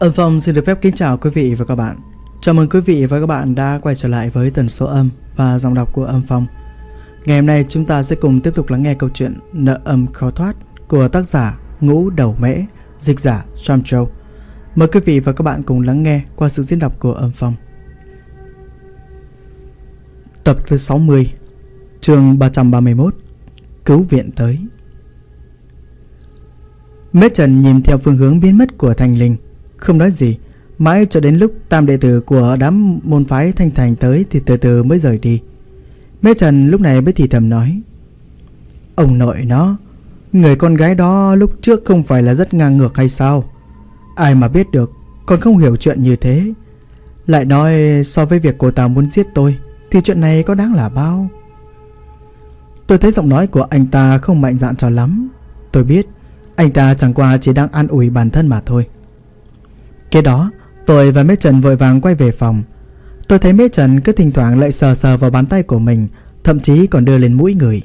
Âm Phong xin được phép kính chào quý vị và các bạn. Chào mừng quý vị và các bạn đã quay trở lại với tần số âm và giọng đọc của Âm Phong. Ngày hôm nay chúng ta sẽ cùng tiếp tục lắng nghe câu chuyện Nợ âm khó thoát của tác giả Ngũ Đầu Mễ, dịch giả Tram Châu. Mời quý vị và các bạn cùng lắng nghe qua sự diễn đọc của Âm Phong. Tập thứ 60, chương 331, cứu viện tới. Mễ Trần nhìn theo phương hướng biến mất của Thanh Linh, không nói gì, mãi cho đến lúc tam đệ tử của đám môn phái Thanh Thành tới thì từ từ mới rời đi. Mễ Trần lúc này mới thì thầm nói: ông nội nó, người con gái đó lúc trước không phải là rất ngang ngược hay sao? Ai mà biết được, còn không hiểu chuyện như thế. Lại nói so với việc cô ta muốn giết tôi thì chuyện này có đáng là bao. Tôi thấy giọng nói của anh ta không mạnh dạn cho lắm. Tôi biết anh ta chẳng qua chỉ đang an ủi bản thân mà thôi. Kế đó tôi và Mễ Trần vội vàng quay về phòng. Tôi thấy Mễ Trần cứ thỉnh thoảng lại sờ sờ vào bàn tay của mình, thậm chí còn đưa lên mũi ngửi.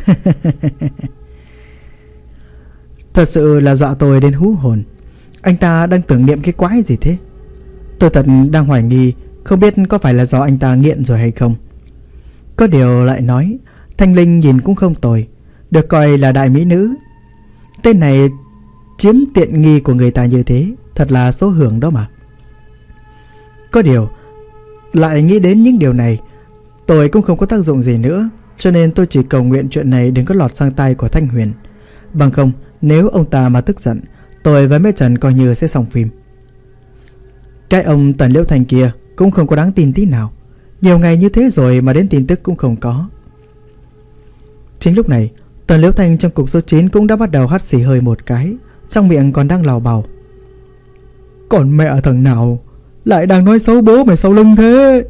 Thật sự là dọa tôi đến hú hồn. Anh ta đang tưởng niệm cái quái gì thế? Tôi thật đang hoài nghi, không biết có phải là do anh ta nghiện rồi hay không. Có điều lại nói Thanh Linh nhìn cũng không tồi, được coi là đại mỹ nữ. Tên này chiếm tiện nghi của người ta như thế, thật là số hưởng đó mà. Có điều lại nghĩ đến những điều này, tôi cũng không có tác dụng gì nữa, cho nên tôi chỉ cầu nguyện chuyện này đừng có lọt sang tay của Thanh Huyền. Bằng không, nếu ông ta mà tức giận, tôi với Mễ Trần coi như sẽ xong phim. Cái ông Tần Liễu Thành kia cũng không có đáng tin tí nào. Nhiều ngày như thế rồi mà đến tin tức cũng không có. Chính lúc này, Tần Liễu Thành trong cục số 9 cũng đã bắt đầu hắt xì hơi một cái, trong miệng còn đang lào bào: còn mẹ thằng nào lại đang nói xấu bố mày sau lưng thế?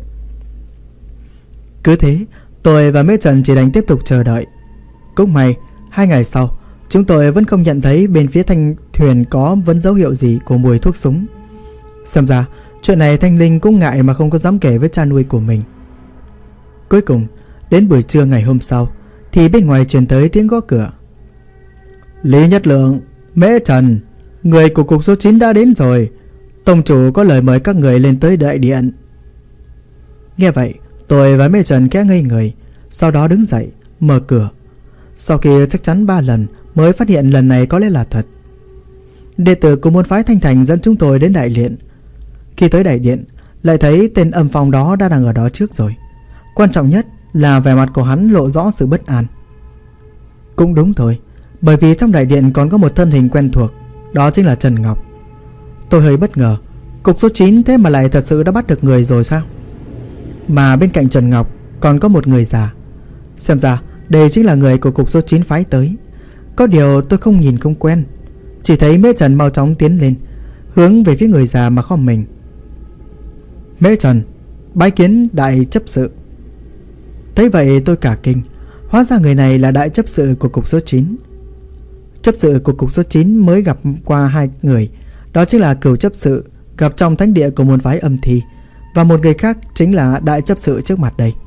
Cứ thế, tôi và Mễ Trần chỉ đành tiếp tục chờ đợi. Cũng may, 2 ngày sau, chúng tôi vẫn không nhận thấy bên phía Thanh Huyền có vấn dấu hiệu gì của mùi thuốc súng. Xem ra, chuyện này Thanh Linh cũng ngại mà không có dám kể với cha nuôi của mình. Cuối cùng, đến buổi trưa ngày hôm sau, thì bên ngoài truyền tới tiếng gõ cửa. Lý Nhất Lượng, Mễ Trần, người của cục số 9 đã đến rồi. Tông chủ có lời mời các người lên tới đại điện. Nghe vậy, tôi và Mễ Trần khẽ ngây người, sau đó đứng dậy, mở cửa. Sau khi chắc chắn 3 lần mới phát hiện lần này có lẽ là thật. Đệ tử của môn phái Thanh Thành dẫn chúng tôi đến đại điện. Khi tới đại điện, lại thấy tên Âm Phong đó đã đang ở đó trước rồi. Quan trọng nhất là vẻ mặt của hắn lộ rõ sự bất an. Cũng đúng thôi, bởi vì trong đại điện còn có một thân hình quen thuộc, đó chính là Trần Ngọc. Tôi hơi bất ngờ, cục số 9 thế mà lại thật sự đã bắt được người rồi sao? Mà bên cạnh Trần Ngọc còn có một người già. Xem ra đây chính là người của cục số 9 phái tới. Có điều tôi không nhìn không quen. Chỉ thấy Mễ Trần mau chóng tiến lên, hướng về phía người già mà khom mình. Mễ Trần, bái kiến đại chấp sự. Thấy vậy tôi cả kinh. Hóa ra người này là đại chấp sự của cục số 9. Chấp sự của cục số 9 mới gặp qua 2 người. Đó chính là Cửu chấp sự gặp trong thánh địa của môn phái Âm Thi, và một người khác chính là đại chấp sự trước mặt đây.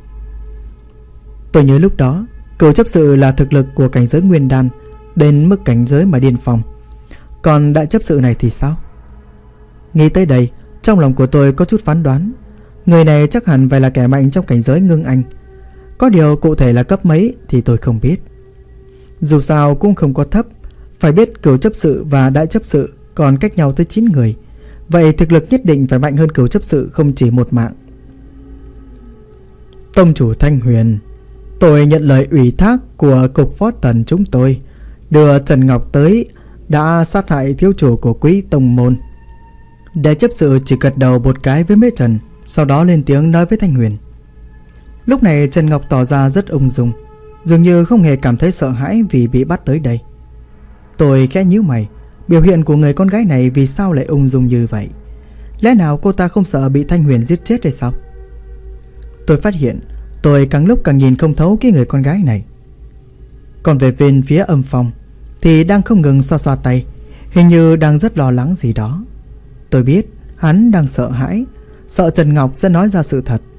Tôi nhớ lúc đó Cửu chấp sự là thực lực của cảnh giới nguyên đan đến mức cảnh giới mà điên phong. Còn đại chấp sự này thì sao? Nghĩ tới đây, trong lòng của tôi có chút phán đoán. Người này chắc hẳn phải là kẻ mạnh trong cảnh giới ngưng anh. Có điều cụ thể là cấp mấy thì tôi không biết. Dù sao cũng không có thấp. Phải biết Cửu chấp sự và đại chấp sự còn cách nhau tới 9 người. Vậy thực lực nhất định phải mạnh hơn Cửu chấp sự không chỉ một mạng. Tông chủ Thanh Huyền, tôi nhận lời ủy thác của cục phó tần chúng tôi, đưa Trần Ngọc tới đã sát hại thiếu chủ của quý tông môn. Đại chấp sự chỉ gật đầu một cái với Mễ Trần, sau đó lên tiếng nói với Thanh Huyền. Lúc này Trần Ngọc tỏ ra rất ung dung, dường như không hề cảm thấy sợ hãi vì bị bắt tới đây. Tôi khẽ nhíu mày, biểu hiện của người con gái này vì sao lại ung dung như vậy? Lẽ nào cô ta không sợ bị Thanh Huyền giết chết hay sao? Tôi phát hiện tôi càng lúc càng nhìn không thấu cái người con gái này. Còn về bên phía Âm Phong thì đang không ngừng xoa xoa tay, hình như đang rất lo lắng gì đó. Tôi biết hắn đang sợ hãi, sợ Trần Ngọc sẽ nói ra sự thật.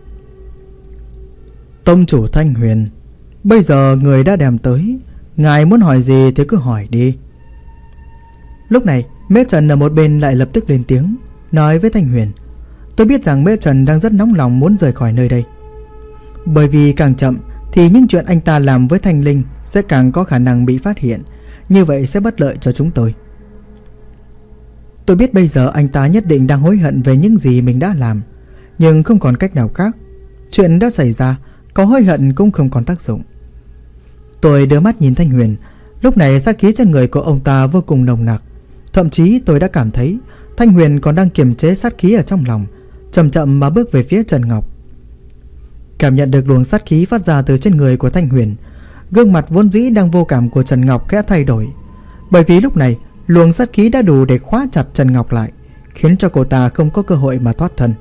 Tông chủ Thanh Huyền, bây giờ người đã đem tới, ngài muốn hỏi gì thì cứ hỏi đi. Lúc này Mễ Trần ở một bên lại lập tức lên tiếng, nói với Thanh Huyền. Tôi biết rằng Mễ Trần đang rất nóng lòng muốn rời khỏi nơi đây, bởi vì càng chậm thì những chuyện anh ta làm với Thanh Linh sẽ càng có khả năng bị phát hiện. Như vậy sẽ bất lợi cho chúng tôi. Tôi biết bây giờ anh ta nhất định đang hối hận về những gì mình đã làm, nhưng không còn cách nào khác. Chuyện đã xảy ra, có hối hận cũng không còn tác dụng. Tôi đưa mắt nhìn Thanh Huyền. Lúc này sát khí trên người của ông ta vô cùng nồng nặc. Thậm chí tôi đã cảm thấy Thanh Huyền còn đang kiềm chế sát khí ở trong lòng, chậm chậm mà bước về phía Trần Ngọc. Cảm nhận được luồng sát khí phát ra từ trên người của Thanh Huyền, gương mặt vốn dĩ đang vô cảm của Trần Ngọc khẽ thay đổi. Bởi vì lúc này luồng sát khí đã đủ để khóa chặt Trần Ngọc lại, khiến cho cô ta không có cơ hội mà thoát thân.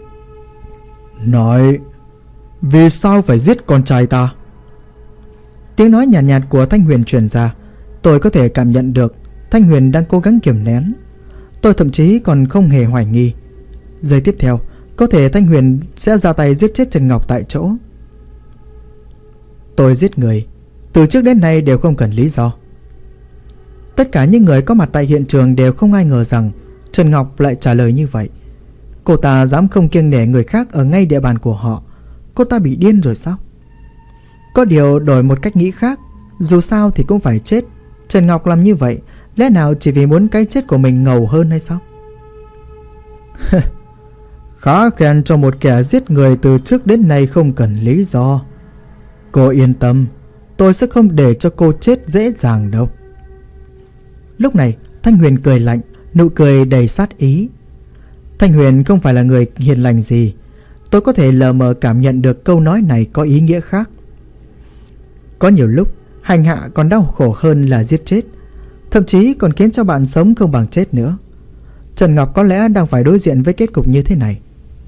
Nói, vì sao phải giết con trai ta? Tiếng nói nhàn nhạt của Thanh Huyền truyền ra. Tôi có thể cảm nhận được Thanh Huyền đang cố gắng kiềm nén. Tôi thậm chí còn không hề hoài nghi. Giây tiếp theo, có thể Thanh Huyền sẽ ra tay giết chết Trần Ngọc tại chỗ. Tôi giết người từ trước đến nay đều không cần lý do. Tất cả những người có mặt tại hiện trường đều không ai ngờ rằng Trần Ngọc lại trả lời như vậy. Cô ta dám không kiêng nể người khác ở ngay địa bàn của họ. Cô ta bị điên rồi sao? Có điều đổi một cách nghĩ khác, dù sao thì cũng phải chết. Trần Ngọc làm như vậy lẽ nào chỉ vì muốn cái chết của mình ngầu hơn hay sao? Khá khen cho một kẻ giết người từ trước đến nay không cần lý do. Cô yên tâm, tôi sẽ không để cho cô chết dễ dàng đâu. Lúc này Thanh Huyền cười lạnh, nụ cười đầy sát ý. Thanh Huyền không phải là người hiền lành gì. Tôi có thể lờ mờ cảm nhận được câu nói này có ý nghĩa khác. Có nhiều lúc hành hạ còn đau khổ hơn là giết chết, thậm chí còn khiến cho bạn sống không bằng chết nữa. Trần Ngọc có lẽ đang phải đối diện với kết cục như thế này.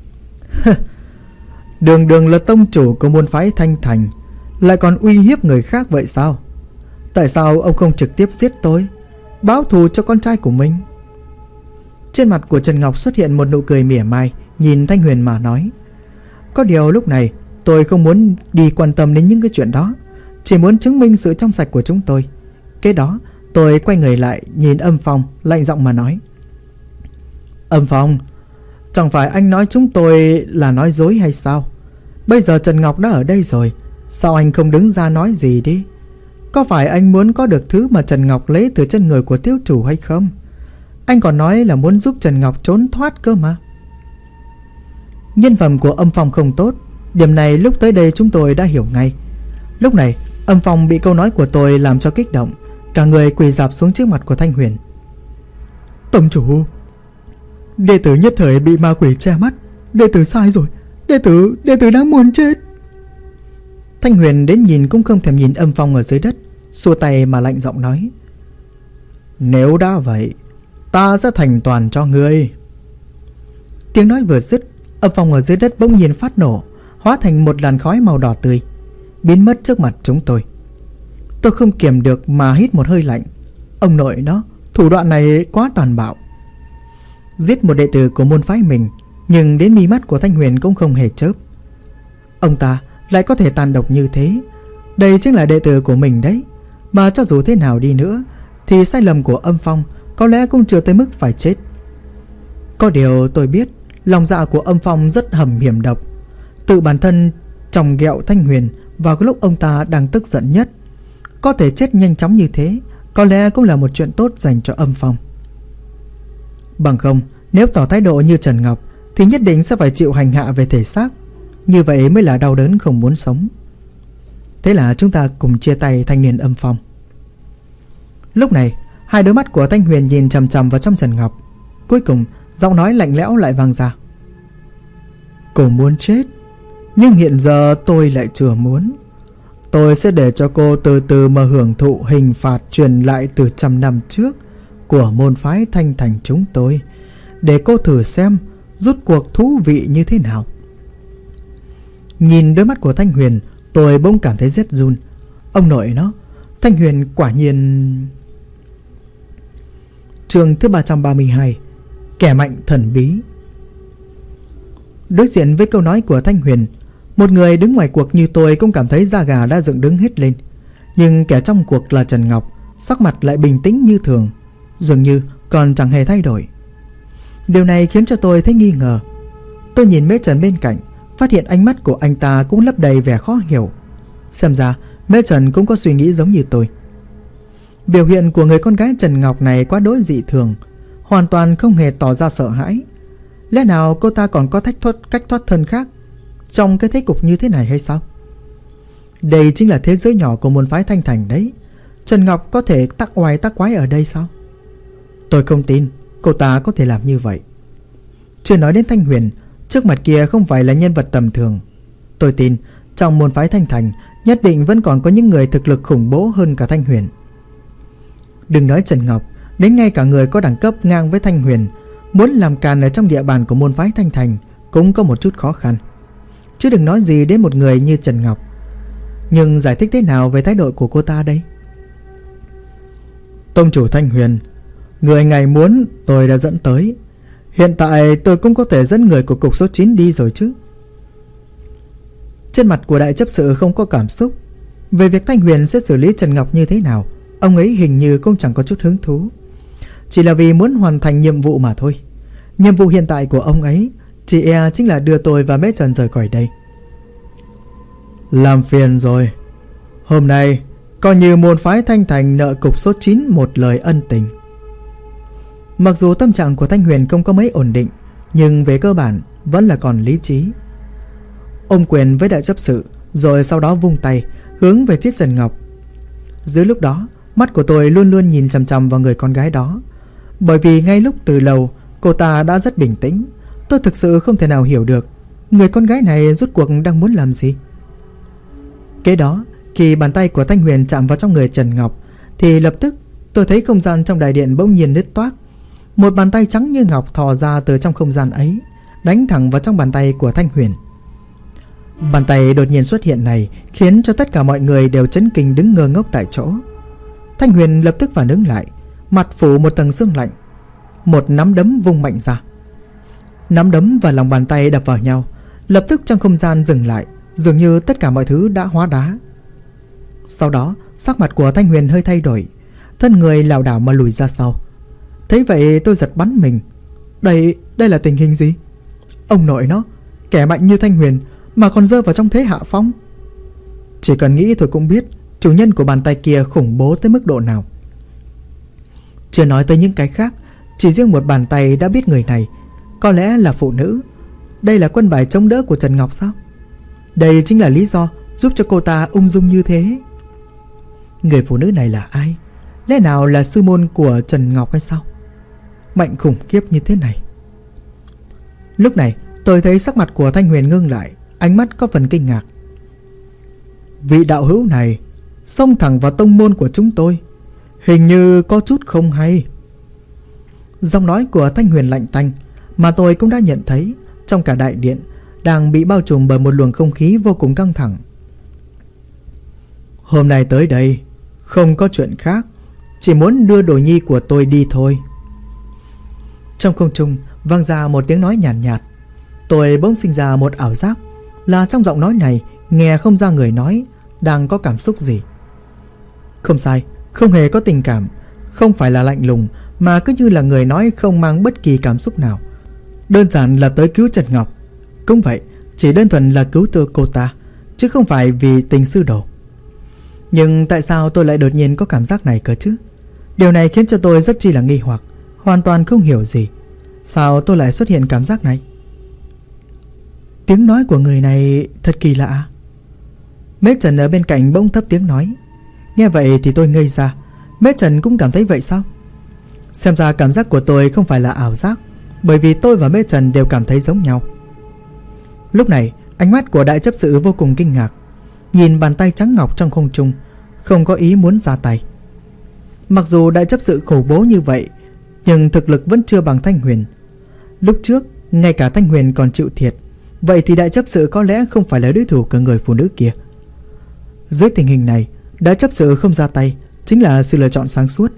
Đường đường là tông chủ của môn phái Thanh Thành, lại còn uy hiếp người khác vậy sao? Tại sao ông không trực tiếp giết tôi, báo thù cho con trai của mình? Trên mặt của Trần Ngọc xuất hiện một nụ cười mỉa mai, nhìn Thanh Huyền mà nói. Có điều lúc này tôi không muốn đi quan tâm đến những cái chuyện đó, chỉ muốn chứng minh sự trong sạch của chúng tôi. Kế đó tôi quay người lại nhìn Âm Phong, lạnh giọng mà nói. Âm Phong, chẳng phải anh nói chúng tôi là nói dối hay sao? Bây giờ Trần Ngọc đã ở đây rồi, sao anh không đứng ra nói gì đi? Có phải anh muốn có được thứ mà Trần Ngọc lấy từ chân người của thiếu chủ hay không? Anh còn nói là muốn giúp Trần Ngọc trốn thoát cơ mà. Nhân phẩm của Âm Phong không tốt, điểm này lúc tới đây chúng tôi đã hiểu ngay. Lúc này Âm Phong bị câu nói của tôi làm cho kích động, cả người quỳ rạp xuống trước mặt của Thanh Huyền. Tông chủ, đệ tử nhất thời bị ma quỷ che mắt, đệ tử sai rồi, đệ tử đang muốn chết. Thanh Huyền đến nhìn cũng không thèm nhìn Âm Phong ở dưới đất, xua tay mà lạnh giọng nói. Nếu đã vậy, ta sẽ thành toàn cho ngươi. Tiếng nói vừa dứt, Âm Phong ở dưới đất bỗng nhiên phát nổ, hóa thành một làn khói màu đỏ tươi, biến mất trước mặt chúng tôi. Tôi không kiềm được mà hít một hơi lạnh. Ông nội nó, thủ đoạn này quá tàn bạo. Giết một đệ tử của môn phái mình, nhưng đến mí mắt của Thanh Huyền cũng không hề chớp. Ông ta lại có thể tàn độc như thế. Đây chính là đệ tử của mình đấy. Mà cho dù thế nào đi nữa thì sai lầm của Âm Phong có lẽ cũng chưa tới mức phải chết. Có điều tôi biết lòng dạ của Âm Phong rất hiểm độc. Tự bản thân chồng ghẹo Thanh Huyền vào cái lúc ông ta đang tức giận nhất. Có thể chết nhanh chóng như thế có lẽ cũng là một chuyện tốt dành cho Âm Phong. Bằng không, nếu tỏ thái độ như Trần Ngọc thì nhất định sẽ phải chịu hành hạ về thể xác. Như vậy mới là đau đớn không muốn sống. Thế là chúng ta cùng chia tay thanh niên Âm Phong. Lúc này hai đôi mắt của Thanh Huyền nhìn chằm chằm vào trong Trần Ngọc. Cuối cùng giọng nói lạnh lẽo lại vang ra. Cô muốn chết, nhưng hiện giờ tôi lại chưa muốn. Tôi sẽ để cho cô từ từ mà hưởng thụ hình phạt truyền lại từ 100 năm trước của môn phái Thanh Thành chúng tôi, để cô thử xem rút cuộc thú vị như thế nào. Nhìn đôi mắt của Thanh Huyền, tôi bỗng cảm thấy rét run. Ông nội nó, Thanh Huyền quả nhiên... Chương thứ 332, kẻ mạnh thần bí. Đối diện với câu nói của Thanh Huyền, một người đứng ngoài cuộc như tôi cũng cảm thấy da gà đã dựng đứng hết lên. Nhưng kẻ trong cuộc là Trần Ngọc, sắc mặt lại bình tĩnh như thường. Dường như còn chẳng hề thay đổi. Điều này khiến cho tôi thấy nghi ngờ. Tôi nhìn Mễ Trần bên cạnh, phát hiện ánh mắt của anh ta cũng lấp đầy vẻ khó hiểu. Xem ra Mễ Trần cũng có suy nghĩ giống như tôi. Biểu hiện của người con gái Trần Ngọc này quá đối dị thường, hoàn toàn không hề tỏ ra sợ hãi. Lẽ nào cô ta còn có cách thoát thân khác trong cái thế cục như thế này hay sao? Đây chính là thế giới nhỏ của môn phái Thanh Thành đấy. Trần Ngọc có thể tác oai tác quái ở đây sao? Tôi không tin cô ta có thể làm như vậy. Chưa nói đến Thanh Huyền, trước mặt kia không phải là nhân vật tầm thường. Tôi tin trong môn phái Thanh Thành nhất định vẫn còn có những người thực lực khủng bố hơn cả Thanh Huyền. Đừng nói Trần Ngọc, đến ngay cả người có đẳng cấp ngang với Thanh Huyền muốn làm càn ở trong địa bàn của môn phái Thanh Thành cũng có một chút khó khăn, chứ đừng nói gì đến một người như Trần Ngọc. Nhưng giải thích thế nào về thái độ của cô ta đây? Tông chủ Thanh Huyền, người ngài muốn tôi đã dẫn tới. Hiện tại tôi cũng có thể dẫn người của cục số 9 đi rồi chứ. Trên mặt của đại chấp sự không có cảm xúc. Về việc Thanh Huyền sẽ xử lý Trần Ngọc như thế nào, ông ấy hình như cũng chẳng có chút hứng thú. Chỉ là vì muốn hoàn thành nhiệm vụ mà thôi. Nhiệm vụ hiện tại của ông ấy chỉ e chính là đưa tôi và Mễ Trần rời khỏi đây. Làm phiền rồi. Hôm nay coi như môn phái Thanh Thành nợ cục số 9 một lời ân tình. Mặc dù tâm trạng của Thanh Huyền không có mấy ổn định, nhưng về cơ bản vẫn là còn lý trí. Ôm quyền với đại chấp sự, rồi sau đó vung tay hướng về phía Trần Ngọc. Dưới lúc đó, mắt của tôi luôn luôn nhìn chằm chằm vào người con gái đó. Bởi vì ngay lúc từ lâu cô ta đã rất bình tĩnh. Tôi thực sự không thể nào hiểu được người con gái này rốt cuộc đang muốn làm gì. Kế đó, khi bàn tay của Thanh Huyền chạm vào trong người Trần Ngọc, thì lập tức tôi thấy không gian trong đại điện bỗng nhiên nứt toác. Một bàn tay trắng như ngọc thò ra từ trong không gian ấy, đánh thẳng vào trong bàn tay của Thanh Huyền. Bàn tay đột nhiên xuất hiện này khiến cho tất cả mọi người đều chấn kinh đứng ngơ ngốc tại chỗ. Thanh Huyền lập tức phản ứng lại, mặt phủ một tầng sương lạnh. Một nắm đấm vung mạnh ra. Nắm đấm và lòng bàn tay đập vào nhau, lập tức trong không gian dừng lại, dường như tất cả mọi thứ đã hóa đá. Sau đó sắc mặt của Thanh Huyền hơi thay đổi, thân người lảo đảo mà lùi ra sau. Thấy vậy tôi giật bắn mình. Đây là tình hình gì? Ông nội nó, kẻ mạnh như Thanh Huyền mà còn rơi vào trong thế hạ phong. Chỉ cần nghĩ thôi cũng biết chủ nhân của bàn tay kia khủng bố tới mức độ nào. Chưa nói tới những cái khác, chỉ riêng một bàn tay đã biết người này có lẽ là phụ nữ. Đây là quân bài chống đỡ của Trần Ngọc sao? Đây chính là lý do giúp cho cô ta ung dung như thế. Người phụ nữ này là ai? Lẽ nào là sư môn của Trần Ngọc hay sao? Mạnh khủng khiếp như thế này. Lúc này tôi thấy sắc mặt của Thanh Huyền ngưng lại, ánh mắt có phần kinh ngạc. Vị đạo hữu này xông thẳng vào tông môn của chúng tôi, hình như có chút không hay. Giọng nói của Thanh Huyền lạnh tanh, mà tôi cũng đã nhận thấy trong cả đại điện đang bị bao trùm bởi một luồng không khí vô cùng căng thẳng. Hôm nay tới đây không có chuyện khác, chỉ muốn đưa đồ nhi của tôi đi thôi. Trong không trung vang ra một tiếng nói nhàn nhạt. Tôi bỗng sinh ra một ảo giác là trong giọng nói này nghe không ra người nói đang có cảm xúc gì. Không sai, không hề có tình cảm, không phải là lạnh lùng, mà cứ như là người nói không mang bất kỳ cảm xúc nào. Đơn giản là tới cứu Trần Ngọc. Cũng vậy, chỉ đơn thuần là cứu từ cô ta, chứ không phải vì tình sư đồ. Nhưng tại sao tôi lại đột nhiên có cảm giác này cơ chứ? Điều này khiến cho tôi rất chi là nghi hoặc, hoàn toàn không hiểu gì. Sao tôi lại xuất hiện cảm giác này? Tiếng nói của người này thật kỳ lạ. Mễ Trần ở bên cạnh bỗng thấp tiếng nói. Nghe vậy thì tôi ngây ra. Mễ Trần cũng cảm thấy vậy sao? Xem ra cảm giác của tôi không phải là ảo giác, bởi vì tôi và Mễ Trần đều cảm thấy giống nhau. Lúc này ánh mắt của đại chấp sự vô cùng kinh ngạc, nhìn bàn tay trắng ngọc trong không trung, không có ý muốn ra tay. Mặc dù đại chấp sự khủng bố như vậy, nhưng thực lực vẫn chưa bằng Thanh Huyền. Lúc trước ngay cả Thanh Huyền còn chịu thiệt, vậy thì đại chấp sự có lẽ không phải là đối thủ của người phụ nữ kia. Dưới tình hình này, đại chấp sự không ra tay chính là sự lựa chọn sáng suốt.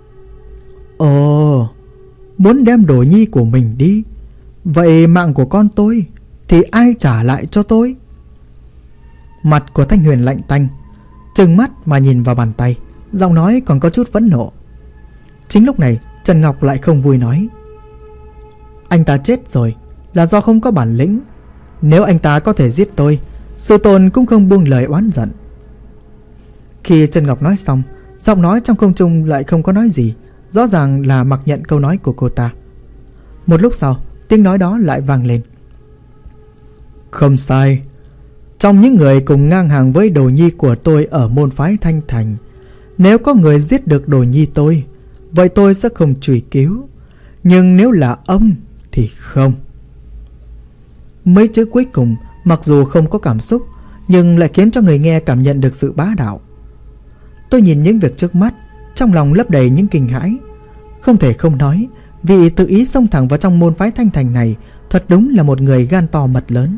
Ồ, muốn đem đồ nhi của mình đi, vậy mạng của con tôi thì ai trả lại cho tôi? Mặt của Thanh Huyền lạnh tanh, trừng mắt mà nhìn vào bàn tay, giọng nói còn có chút phẫn nộ. Chính lúc này Trần Ngọc lại không vui nói: Anh ta chết rồi là do không có bản lĩnh. Nếu anh ta có thể giết tôi, sư tôn cũng không buông lời oán giận. Khi Trần Ngọc nói xong, giọng nói trong không trung lại không có nói gì, rõ ràng là mặc nhận câu nói của cô ta. Một lúc sau, tiếng nói đó lại vang lên: Không sai. Trong những người cùng ngang hàng với đồ nhi của tôi ở môn phái Thanh Thành, nếu có người giết được đồ nhi tôi, vậy tôi sẽ không truy cứu. Nhưng nếu là ông thì không. Mấy chữ cuối cùng mặc dù không có cảm xúc, nhưng lại khiến cho người nghe cảm nhận được sự bá đạo. Tôi nhìn những việc trước mắt, trong lòng lấp đầy những kinh hãi. Không thể không nói, vị tự ý xông thẳng vào trong môn phái Thanh Thành này thật đúng là một người gan to mật lớn.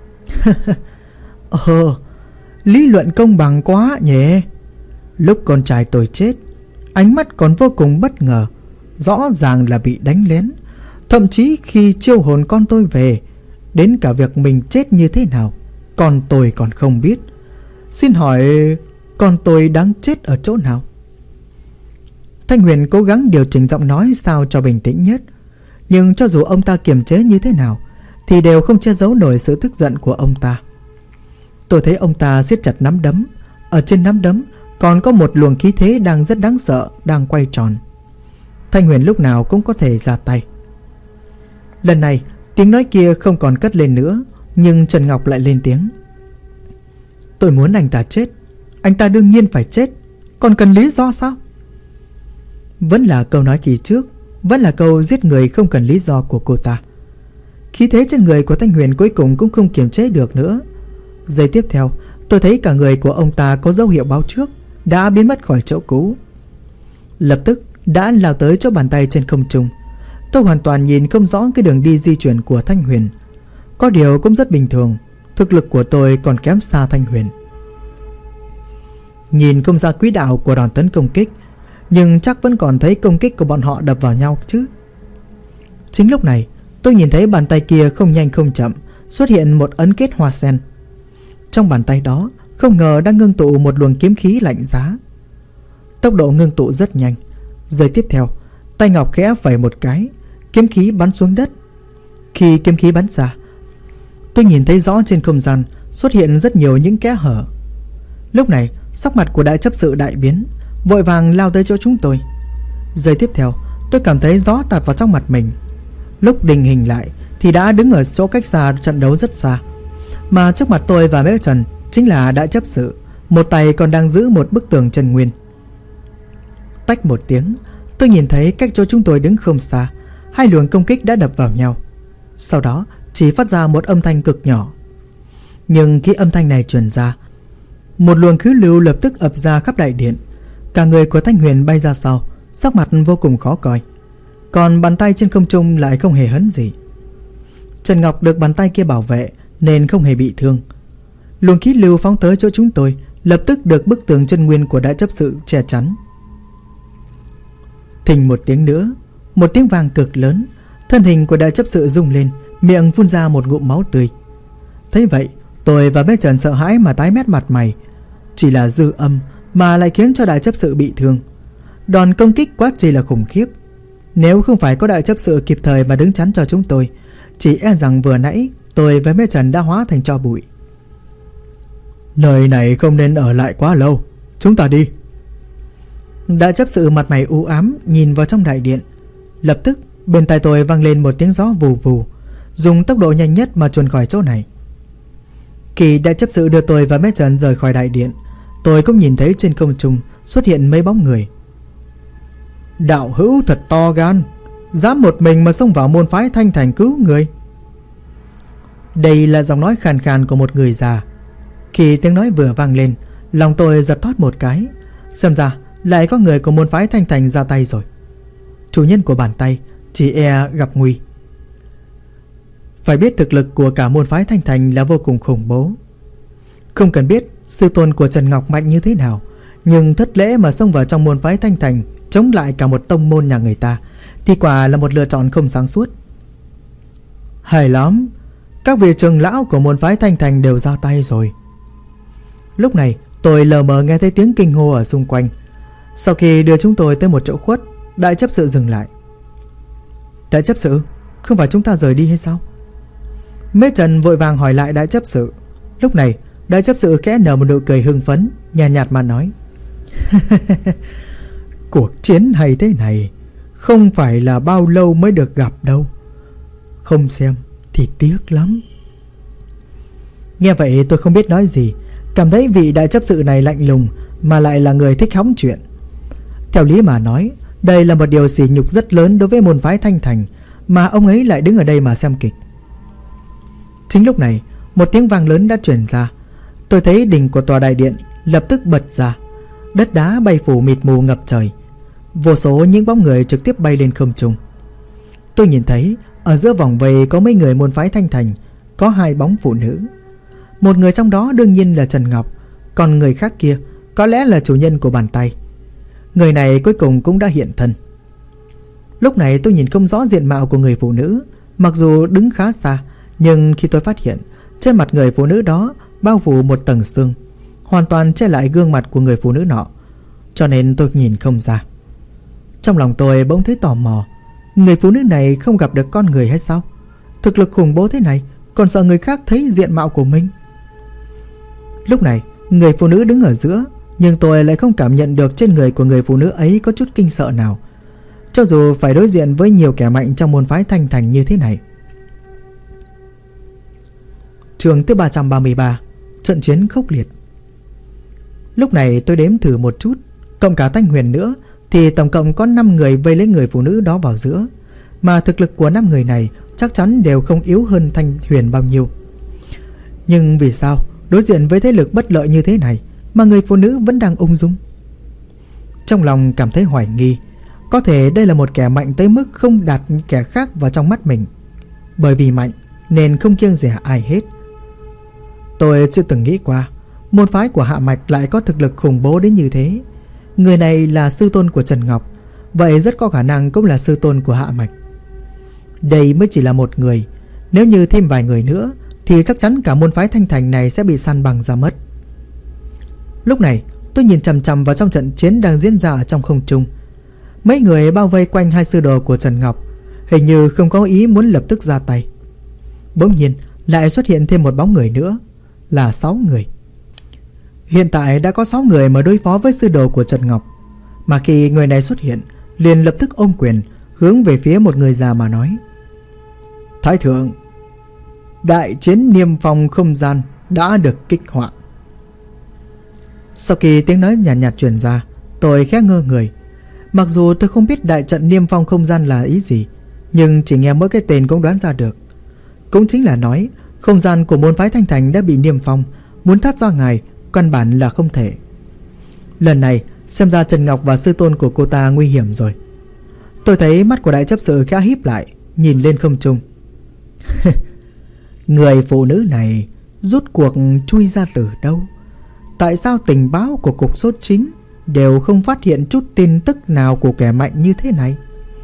Lý luận công bằng quá nhỉ. Lúc con trai tôi chết, ánh mắt còn vô cùng bất ngờ, rõ ràng là bị đánh lén. Thậm chí khi chiêu hồn con tôi về, đến cả việc mình chết như thế nào con tôi còn không biết. Xin hỏi con tôi đáng chết ở chỗ nào? Thanh Huyền cố gắng điều chỉnh giọng nói sao cho bình tĩnh nhất, nhưng cho dù ông ta kiềm chế như thế nào thì đều không che giấu nổi sự tức giận của ông ta. Tôi thấy ông ta siết chặt nắm đấm, ở trên nắm đấm còn có một luồng khí thế đang rất đáng sợ đang quay tròn. Thanh Huyền lúc nào cũng có thể ra tay. Lần này tiếng nói kia không còn cất lên nữa, nhưng Trần Ngọc lại lên tiếng: Tôi muốn anh ta chết. Anh ta đương nhiên phải chết, còn cần lý do sao? Vẫn là câu nói kỳ trước, vẫn là câu giết người không cần lý do của cô ta. Khí thế trên người của Thanh Huyền cuối cùng cũng không kiềm chế được nữa. Giây tiếp theo, tôi thấy cả người của ông ta có dấu hiệu báo trước, đã biến mất khỏi chỗ cũ. Lập tức đã lao tới chỗ bàn tay trên không trung. Tôi hoàn toàn nhìn không rõ cái đường đi di chuyển của Thanh Huyền. Có điều cũng rất bình thường, thực lực của tôi còn kém xa Thanh Huyền. Nhìn không ra quỹ đạo của đòn tấn công kích, nhưng chắc vẫn còn thấy công kích của bọn họ đập vào nhau chứ. Chính lúc này, tôi nhìn thấy bàn tay kia không nhanh không chậm xuất hiện một ấn kết hoa sen. Trong bàn tay đó không ngờ đang ngưng tụ một luồng kiếm khí lạnh giá. Tốc độ ngưng tụ rất nhanh. Giây tiếp theo, tay ngọc khẽ phẩy một cái, kiếm khí bắn xuống đất. Khi kiếm khí bắn ra, tôi nhìn thấy rõ trên không gian xuất hiện rất nhiều những kẽ hở. Lúc này, sắc mặt của đại chấp sự đại biến, vội vàng lao tới chỗ chúng tôi. Giây tiếp theo, tôi cảm thấy gió tạt vào trong mặt mình. Lúc định hình lại thì đã đứng ở chỗ cách xa trận đấu rất xa, mà trước mặt tôi và Mễ Trần chính là đại chấp sự, một tay còn đang giữ một bức tường chân nguyên. Tách một tiếng, tôi nhìn thấy cách chỗ chúng tôi đứng không xa, hai luồng công kích đã đập vào nhau. Sau đó chỉ phát ra một âm thanh cực nhỏ. Nhưng khi âm thanh này truyền ra, một luồng khí lưu lập tức ập ra khắp đại điện. Cả người của Thanh Huyền bay ra sau, sắc mặt vô cùng khó coi. Còn bàn tay trên không trung lại không hề hấn gì. Trần Ngọc được bàn tay kia bảo vệ nên không hề bị thương. Luồng khí lưu phóng tới chỗ chúng tôi lập tức được bức tường chân nguyên của đại chấp sự che chắn. Thình một tiếng nữa, một tiếng vang cực lớn, thân hình của đại chấp sự rung lên, miệng phun ra một ngụm máu tươi. Thấy vậy, tôi và Mễ Trần sợ hãi mà tái mét mặt mày. Chỉ là dư âm mà lại khiến cho đại chấp sự bị thương. Đòn công kích quá chi là khủng khiếp. Nếu không phải có đại chấp sự kịp thời mà đứng chắn cho chúng tôi, chỉ e rằng vừa nãy tôi với Mễ Trần đã hóa thành tro bụi. Nơi này không nên ở lại quá lâu, chúng ta đi. Đại chấp sự mặt mày u ám nhìn vào trong đại điện. Lập tức bên tai tôi vang lên một tiếng gió vù vù, dùng tốc độ nhanh nhất mà chuồn khỏi chỗ này. Khi đại chấp sự đưa tôi và Mễ Trần rời khỏi đại điện, tôi cũng nhìn thấy trên không trung xuất hiện mấy bóng người. Đạo hữu thật to gan, dám một mình mà xông vào môn phái Thanh Thành cứu người. Đây là giọng nói khàn khàn của một người già. Khi tiếng nói vừa vang lên, lòng tôi giật thót một cái. Xem ra lại có người của môn phái Thanh Thành ra tay rồi. Chủ nhân của bàn tay chỉ e gặp nguy. Phải biết thực lực của cả môn phái Thanh Thành là vô cùng khủng bố. Không cần biết sư tôn của Trần Ngọc mạnh như thế nào, nhưng thất lễ mà xông vào trong môn phái Thanh Thành chống lại cả một tông môn nhà người ta thì quả là một lựa chọn không sáng suốt. Hay lắm, các vị trưởng lão của môn phái Thanh Thành đều ra tay rồi. Lúc này tôi lờ mờ nghe thấy tiếng kinh hô ở xung quanh. Sau khi đưa chúng tôi tới một chỗ khuất, Đại chấp sự dừng lại. Đại chấp sự, không phải chúng ta rời đi hay sao? Mễ Trần vội vàng hỏi lại đại chấp sự. Lúc này đại chấp sự khẽ nở một nụ cười hưng phấn, nhàn nhạt mà nói: Cuộc chiến hay thế này không phải là bao lâu mới được gặp đâu. Không xem thì tiếc lắm. Nghe vậy tôi không biết nói gì, cảm thấy vị đại chấp sự này lạnh lùng mà lại là người thích hóng chuyện. Theo lý mà nói, đây là một điều sỉ nhục rất lớn đối với môn phái Thanh Thành, mà ông ấy lại đứng ở đây mà xem kịch. Chính lúc này, một tiếng vang lớn đã truyền ra. Tôi thấy đỉnh của tòa đại điện lập tức bật ra, đất đá bay phủ mịt mù ngập trời. Vô số những bóng người trực tiếp bay lên không trung. Tôi nhìn thấy ở giữa vòng vây có mấy người môn phái Thanh Thành, có 2 bóng phụ nữ. Một người trong đó đương nhiên là Trần Ngọc, còn người khác kia có lẽ là chủ nhân của bàn tay. Người này cuối cùng cũng đã hiện thân. Lúc này tôi nhìn không rõ diện mạo của người phụ nữ, mặc dù đứng khá xa, nhưng khi tôi phát hiện trên mặt người phụ nữ đó bao phủ một tầng sương, hoàn toàn che lại gương mặt của người phụ nữ nọ, cho nên tôi nhìn không ra. Trong lòng tôi bỗng thấy tò mò, người phụ nữ này không gặp được con người hay sao? Thực lực khủng bố thế này, còn sợ người khác thấy diện mạo của mình. Lúc này người phụ nữ đứng ở giữa, nhưng tôi lại không cảm nhận được trên người của người phụ nữ ấy có chút kinh sợ nào, cho dù phải đối diện với nhiều kẻ mạnh trong môn phái Thanh Thành như thế này. Chương thứ 333, trận chiến khốc liệt. Lúc này tôi đếm thử một chút, cộng cả Thanh Huyền nữa thì tổng cộng có 5 người vây lấy người phụ nữ đó vào giữa, mà thực lực của 5 người này chắc chắn đều không yếu hơn Thanh Huyền bao nhiêu. Nhưng vì sao đối diện với thế lực bất lợi như thế này mà người phụ nữ vẫn đang ung dung? Trong lòng cảm thấy hoài nghi, có thể đây là một kẻ mạnh tới mức không đặt kẻ khác vào trong mắt mình. Bởi vì mạnh nên không kiêng dè ai hết. Tôi chưa từng nghĩ qua môn phái của Hạ Mạch lại có thực lực khủng bố đến như thế. Người này là sư tôn của Trần Ngọc, vậy rất có khả năng cũng là sư tôn của Hạ Mạch. Đây mới chỉ là một người, nếu như thêm vài người nữa thì chắc chắn cả môn phái Thanh Thành này sẽ bị san bằng ra mất. Lúc này tôi nhìn chằm chằm vào trong trận chiến đang diễn ra ở trong không trung. Mấy người bao vây quanh 2 sư đồ của Trần Ngọc, hình như không có ý muốn lập tức ra tay. Bỗng nhiên lại xuất hiện thêm một bóng người nữa, là 6 người. Hiện tại đã có 6 người mà đối phó với sư đồ của Trần Ngọc. Mà khi người này xuất hiện, liền lập tức ôm quyền hướng về phía một người già mà nói: Thái thượng, đại chiến niêm phong không gian đã được kích hoạt. Sau khi tiếng nói nhàn nhạt truyền ra, tôi khẽ ngơ người. Mặc dù tôi không biết đại trận niêm phong không gian là ý gì, nhưng chỉ nghe mỗi cái tên cũng đoán ra được. Cũng chính là nói không gian của môn phái Thanh Thành đã bị niêm phong, muốn thoát ra ngoài căn bản là không thể. Lần này xem ra Trần Ngọc và sư tôn của cô ta nguy hiểm rồi. Tôi thấy mắt của đại chấp sự khẽ híp lại, nhìn lên không trung. Người phụ nữ này rút cuộc chui ra từ đâu? Tại sao tình báo của cục sốt chính đều không phát hiện chút tin tức nào của kẻ mạnh như thế này?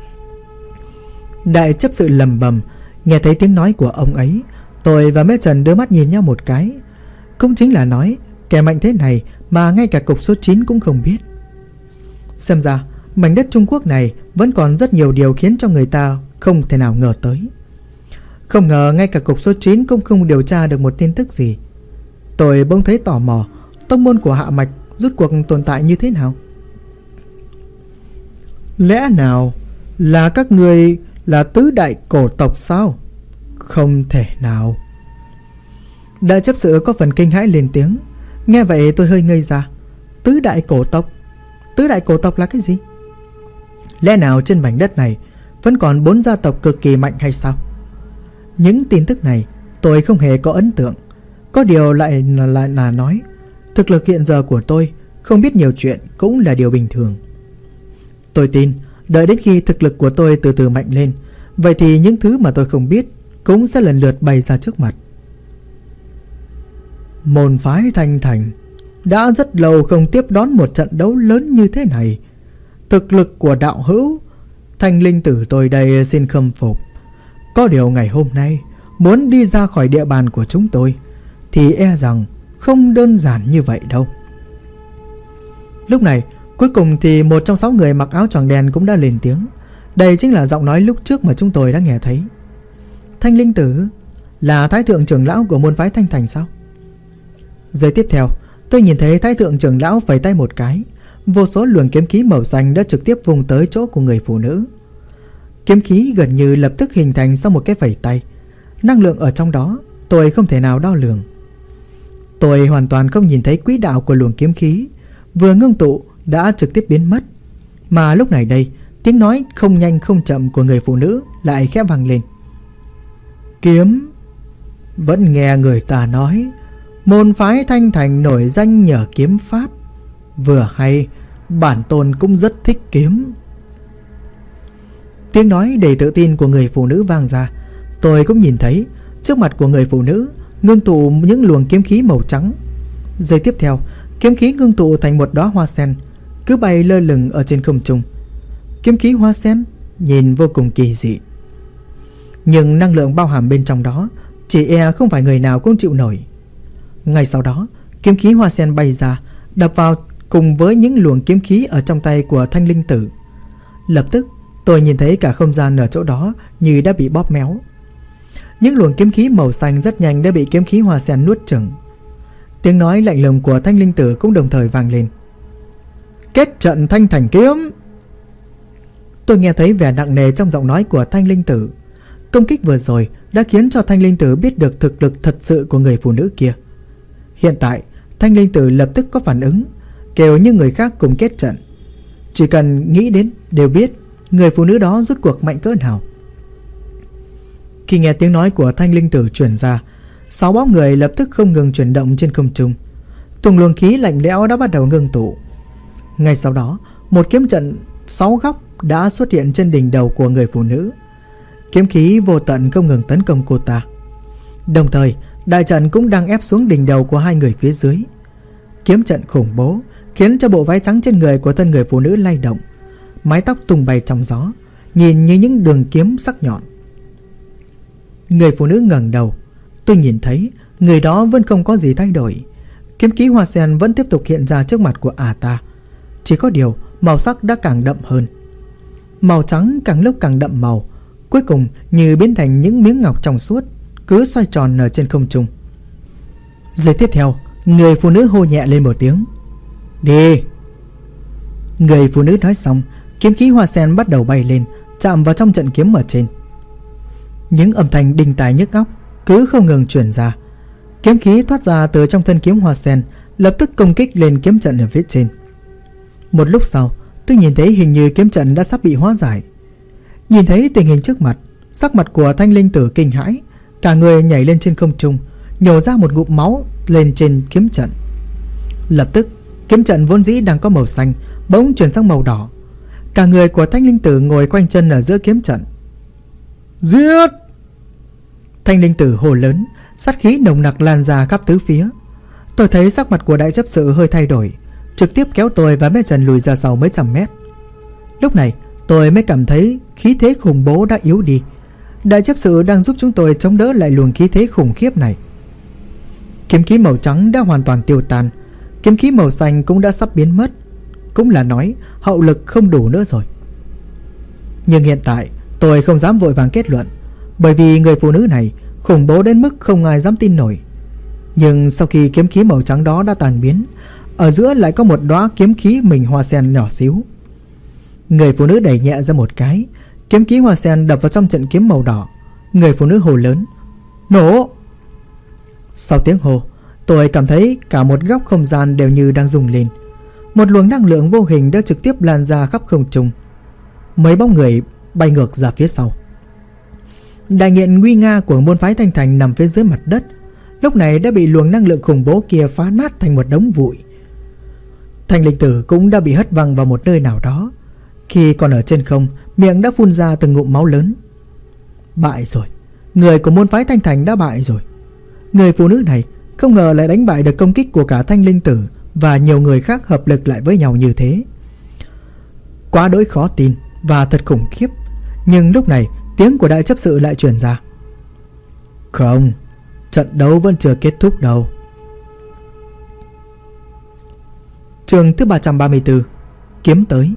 Đại chấp sự lầm bầm. Nghe thấy tiếng nói của ông ấy, tôi và Mễ Trần đưa mắt nhìn nhau một cái. Cũng chính là nói kẻ mạnh thế này mà ngay cả cục số 9 cũng không biết. Xem ra mảnh đất Trung Quốc này vẫn còn rất nhiều điều khiến cho người ta không thể nào ngờ tới. Không ngờ ngay cả cục số 9 cũng không điều tra được một tin tức gì. Tôi bỗng thấy tò mò, tông môn của Hạ Mạch rút cuộc tồn tại như thế nào? Lẽ nào là các người là tứ đại cổ tộc sao? Không thể nào. Đại chấp sự có phần kinh hãi lên tiếng. Nghe vậy tôi hơi ngây ra. Tứ đại cổ tộc? Tứ đại cổ tộc là cái gì? Lẽ nào trên mảnh đất này vẫn còn 4 gia tộc cực kỳ mạnh hay sao? Những tin tức này tôi không hề có ấn tượng. Có điều lại là nói thực lực hiện giờ của tôi không biết nhiều chuyện cũng là điều bình thường. Tôi tin đợi đến khi thực lực của tôi từ từ mạnh lên, vậy thì những thứ mà tôi không biết cũng sẽ lần lượt bày ra trước mặt. Môn phái Thanh Thành đã rất lâu không tiếp đón một trận đấu lớn như thế này. Thực lực của đạo hữu Thanh linh tử tôi đây xin khâm phục. Có điều ngày hôm nay muốn đi ra khỏi địa bàn của chúng tôi thì e rằng không đơn giản như vậy đâu. Lúc này Cuối cùng thì một trong 6 người mặc áo choàng đen cũng đã lên tiếng. Đây chính là giọng nói lúc trước mà chúng tôi đã nghe thấy. Thanh Linh Tử là thái thượng trưởng lão của môn phái Thanh Thành sao? Giây tiếp theo, tôi nhìn thấy thái thượng trưởng lão vẫy tay một cái, vô số luồng kiếm khí màu xanh đã trực tiếp vùng tới chỗ của người phụ nữ. Kiếm khí gần như lập tức hình thành sau một cái vẫy tay. Năng lượng ở trong đó tôi không thể nào đo lường. Tôi hoàn toàn không nhìn thấy quỹ đạo của luồng kiếm khí vừa ngưng tụ đã trực tiếp biến mất. Mà lúc này đây, tiếng nói không nhanh không chậm của người phụ nữ lại khẽ vang lên. Kiếm. Vẫn nghe người ta nói môn phái Thanh Thành nổi danh nhờ kiếm pháp. Vừa hay, bản tôn cũng rất thích kiếm. Tiếng nói đầy tự tin của người phụ nữ vang ra. Tôi cũng nhìn thấy trước mặt của người phụ nữ ngưng tụ những luồng kiếm khí màu trắng. Giây tiếp theo, kiếm khí ngưng tụ thành một đóa hoa sen, cứ bay lơ lửng ở trên không trung. Kiếm khí hoa sen nhìn vô cùng kỳ dị, nhưng năng lượng bao hàm bên trong đó chỉ e không phải người nào cũng chịu nổi. Ngay sau đó, kiếm khí hoa sen bay ra, đập vào cùng với những luồng kiếm khí ở trong tay của Thanh Linh Tử. Lập tức tôi nhìn thấy cả không gian ở chỗ đó như đã bị bóp méo. Những luồng kiếm khí màu xanh rất nhanh đã bị kiếm khí hoa sen nuốt chửng. Tiếng nói lạnh lùng của Thanh Linh Tử cũng đồng thời vang lên. Kết trận Thanh Thành kiếm. Tôi nghe thấy vẻ nặng nề trong giọng nói của Thanh Linh Tử. Công kích vừa rồi đã khiến cho Thanh Linh Tử biết được thực lực thật sự của người phụ nữ kia. Hiện tại Thanh Linh Tử lập tức có phản ứng, kêu như người khác cùng kết trận. Chỉ cần nghĩ đến đều biết người phụ nữ đó rốt cuộc mạnh cỡ nào. Khi nghe tiếng nói của Thanh Linh Tử truyền ra, 6 bóng người lập tức không ngừng chuyển động trên không trung. Từng luồng khí lạnh lẽo đã bắt đầu ngưng tụ. Ngay sau đó, một kiếm trận 6 góc đã xuất hiện trên đỉnh đầu của người phụ nữ. Kiếm khí vô tận không ngừng tấn công cô ta. Đồng thời, đại trận cũng đang ép xuống đỉnh đầu của hai người phía dưới. Kiếm trận khủng bố khiến cho bộ váy trắng trên người của thân người phụ nữ lay động, mái tóc tung bay trong gió, nhìn như những đường kiếm sắc nhọn. Người phụ nữ ngẩng đầu, tôi nhìn thấy người đó vẫn không có gì thay đổi. Kiếm khí hoa sen vẫn tiếp tục hiện ra trước mặt của ta. Chỉ có điều màu sắc đã càng đậm hơn. Màu trắng càng lúc càng đậm màu, cuối cùng như biến thành những miếng ngọc trong suốt, cứ xoay tròn ở trên không trung. Giây tiếp theo, người phụ nữ hô nhẹ lên một tiếng. Đi. Người phụ nữ nói xong, kiếm khí hoa sen bắt đầu bay lên, chạm vào trong trận kiếm ở trên. Những âm thanh đinh tai nhức óc cứ không ngừng truyền ra. Kiếm khí thoát ra từ trong thân kiếm hoa sen, lập tức công kích lên kiếm trận ở phía trên. Một lúc sau, tôi nhìn thấy hình như kiếm trận đã sắp bị hóa giải. Nhìn thấy tình hình trước mặt, sắc mặt của Thanh Linh Tử kinh hãi, cả người nhảy lên trên không trung, nhổ ra một ngụm máu lên trên kiếm trận. Lập tức, kiếm trận vốn dĩ đang có màu xanh bỗng chuyển sang màu đỏ. Cả người của Thanh Linh Tử ngồi quanh chân ở giữa kiếm trận. Giết! Thanh Linh Tử hô lớn, sát khí nồng nặc lan ra khắp tứ phía. Tôi thấy sắc mặt của đại chấp sự hơi thay đổi, trực tiếp kéo tôi và Mẹ Trần lùi ra sau mấy trăm mét. Lúc này tôi mới cảm thấy khí thế khủng bố đã yếu đi. Đại chấp sự đang giúp chúng tôi chống đỡ lại luồng khí thế khủng khiếp này. Kiếm khí màu trắng đã hoàn toàn tiêu tan, kiếm khí màu xanh cũng đã sắp biến mất. Cũng là nói hậu lực không đủ nữa rồi. Nhưng hiện tại tôi không dám vội vàng kết luận, bởi vì người phụ nữ này khủng bố đến mức không ai dám tin nổi. Nhưng sau khi kiếm khí màu trắng đó đã tan biến, ở giữa lại có một đóa kiếm khí mình hoa sen nhỏ xíu. Người phụ nữ đẩy nhẹ ra một cái, kiếm khí hoa sen đập vào trong trận kiếm màu đỏ. Người phụ nữ hô lớn: Nổ! Sau tiếng hô, tôi cảm thấy cả một góc không gian đều như đang rung lên. Một luồng năng lượng vô hình đã trực tiếp lan ra khắp không trung. Mấy bóng người bay ngược ra phía sau. Đại nghiện nguy nga của môn phái Thanh Thành nằm phía dưới mặt đất, lúc này đã bị luồng năng lượng khủng bố kia phá nát thành một đống bụi. Thanh Linh Tử cũng đã bị hất văng vào một nơi nào đó. Khi còn ở trên không, miệng đã phun ra từng ngụm máu lớn. Bại rồi, người của môn phái Thanh Thành đã bại rồi. Người phụ nữ này không ngờ lại đánh bại được công kích của cả Thanh Linh Tử và nhiều người khác hợp lực lại với nhau như thế. Quá đỗi khó tin và thật khủng khiếp. Nhưng lúc này tiếng của đại chấp sự lại truyền ra: Không, trận đấu vẫn chưa kết thúc đâu. Chương thứ 334: kiếm tới.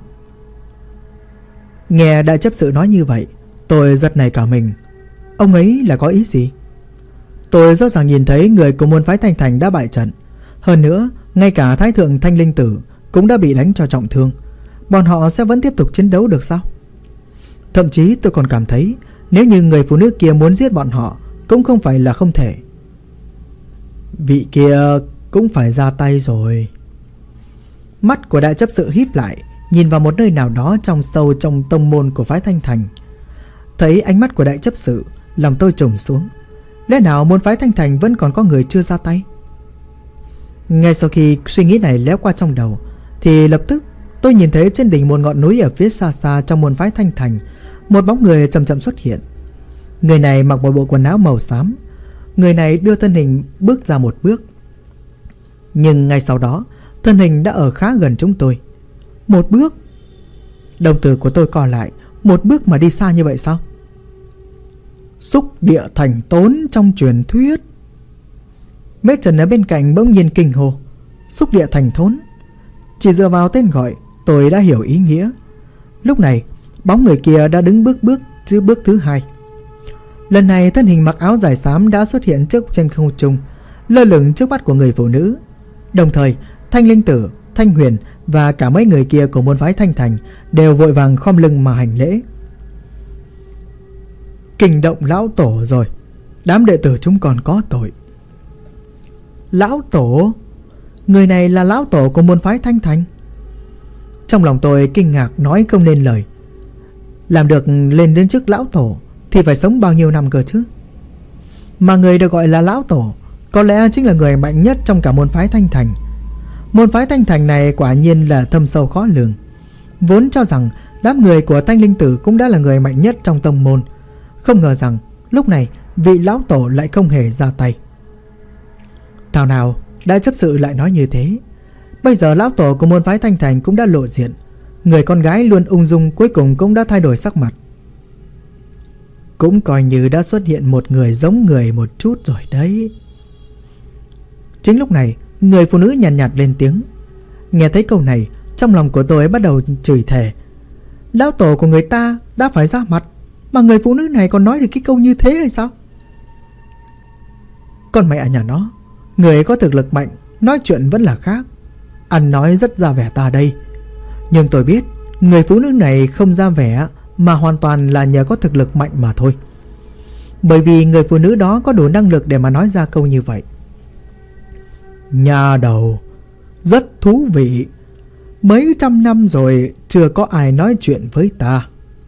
Nghe đại chấp sự nói như vậy, tôi giật nảy cả mình. Ông ấy là có ý gì? Tôi rõ ràng nhìn thấy người của môn phái Thanh Thành đã bại trận. Hơn nữa, ngay cả Thái thượng Thanh Linh Tử cũng đã bị đánh cho trọng thương. Bọn họ sẽ vẫn tiếp tục chiến đấu được sao? Thậm chí tôi còn cảm thấy nếu như người phụ nữ kia muốn giết bọn họ cũng không phải là không thể. Vị kia cũng phải ra tay rồi. Mắt của đại chấp sự híp lại, nhìn vào một nơi nào đó trong sâu trong tông môn của phái Thanh Thành. Thấy ánh mắt của đại chấp sự, lòng tôi trùng xuống. Lẽ nào môn phái Thanh Thành vẫn còn có người chưa ra tay? Ngay sau khi suy nghĩ này léo qua trong đầu, thì lập tức tôi nhìn thấy trên đỉnh một ngọn núi ở phía xa xa trong môn phái Thanh Thành, một bóng người chậm chậm xuất hiện. Người này mặc một bộ quần áo màu xám. Người này đưa thân hình bước ra một bước. Nhưng ngay sau đó, thân hình đã ở khá gần chúng tôi. Một bước. Đồng tử của tôi co lại. Một bước mà đi xa như vậy sao? Xúc địa thành tốn trong truyền thuyết. Mễ Trần ở bên cạnh bỗng nhiên kinh hô. Xúc địa thành thốn. Chỉ dựa vào tên gọi, tôi đã hiểu ý nghĩa. Lúc này, bóng người kia đã đứng bước thứ hai. Lần này thân hình mặc áo dài xám đã xuất hiện trước trên không trung, lơ lửng trước mắt của người phụ nữ. Đồng thời, Thanh Linh Tử, Thanh Huyền và cả mấy người kia của môn phái Thanh Thành đều vội vàng khom lưng mà hành lễ. Kinh động lão tổ rồi. Đám đệ tử chúng còn có tội. Lão tổ? Người này là lão tổ của môn phái Thanh Thành? Trong lòng tôi kinh ngạc nói không nên lời. Làm được lên đến trước lão tổ thì phải sống bao nhiêu năm cơ chứ? Mà người được gọi là lão tổ có lẽ chính là người mạnh nhất trong cả môn phái Thanh Thành. Môn phái Thanh Thành này quả nhiên là thâm sâu khó lường. Vốn cho rằng đám người của Thanh Linh Tử cũng đã là người mạnh nhất trong tông môn, không ngờ rằng lúc này vị lão tổ lại không hề ra tay. Thảo nào đại chấp sự lại nói như thế. Bây giờ lão tổ của môn phái Thanh Thành cũng đã lộ diện. Người con gái luôn ung dung cuối cùng cũng đã thay đổi sắc mặt. Cũng coi như đã xuất hiện một người giống người một chút rồi đấy. Chính lúc này, người phụ nữ nhàn nhạt lên tiếng. Nghe thấy câu này, trong lòng của tôi bắt đầu chửi thề. Lão tổ của người ta đã phải ra mặt, mà người phụ nữ này còn nói được cái câu như thế hay sao? Con mẹ nhà nó, người có thực lực mạnh nói chuyện vẫn là khác. Ăn nói rất ra vẻ ta đây. Nhưng tôi biết người phụ nữ này không ra vẻ, mà hoàn toàn là nhờ có thực lực mạnh mà thôi. Bởi vì người phụ nữ đó có đủ năng lực để mà nói ra câu như vậy. Nhà đầu, rất thú vị. Mấy trăm năm rồi chưa có ai nói chuyện với ta.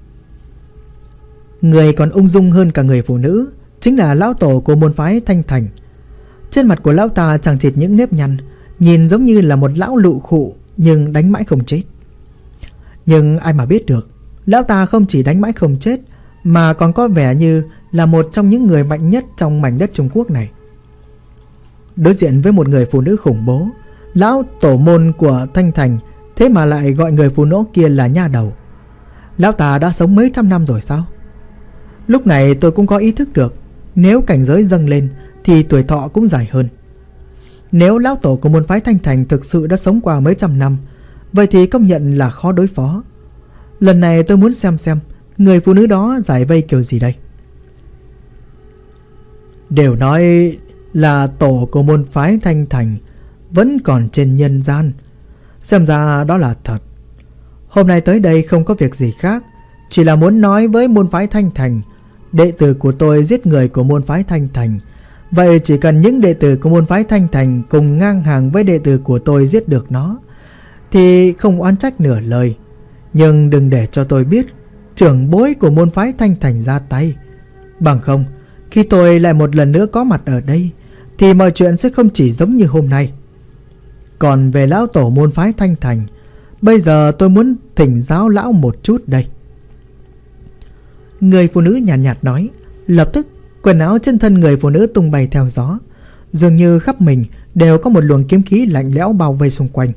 Người còn ung dung hơn cả người phụ nữ chính là lão tổ của môn phái Thanh Thành. Trên mặt của lão ta chẳng chịt những nếp nhăn, nhìn giống như là một lão lụ khụ nhưng đánh mãi không chết. Nhưng ai mà biết được, lão ta không chỉ đánh mãi không chết mà còn có vẻ như là một trong những người mạnh nhất trong mảnh đất Trung Quốc này. Đối diện với một người phụ nữ khủng bố, lão tổ môn của Thanh Thành thế mà lại gọi người phụ nữ kia là nha đầu. Lão ta đã sống mấy trăm năm rồi sao? Lúc này tôi cũng có ý thức được, nếu cảnh giới dâng lên thì tuổi thọ cũng dài hơn. Nếu lão tổ của môn phái Thanh Thành thực sự đã sống qua mấy trăm năm, vậy thì công nhận là khó đối phó. Lần này tôi muốn xem người phụ nữ đó giải vây kiểu gì đây. Đều nói là tổ của môn phái Thanh Thành vẫn còn trên nhân gian. Xem ra đó là thật. Hôm nay tới đây không có việc gì khác, chỉ là muốn nói với môn phái Thanh Thành, đệ tử của tôi giết người của môn phái Thanh Thành. Vậy chỉ cần những đệ tử của môn phái Thanh Thành cùng ngang hàng với đệ tử của tôi giết được nó thì không oán trách nửa lời. Nhưng đừng để cho tôi biết trưởng bối của môn phái Thanh Thành ra tay. Bằng không, khi tôi lại một lần nữa có mặt ở đây thì mọi chuyện sẽ không chỉ giống như hôm nay. Còn về lão tổ môn phái Thanh Thành, bây giờ tôi muốn thỉnh giáo lão một chút đây. Người phụ nữ nhàn nhạt nói. Lập tức quần áo trên thân người phụ nữ tung bay theo gió, dường như khắp mình đều có một luồng kiếm khí lạnh lẽo bao vây xung quanh.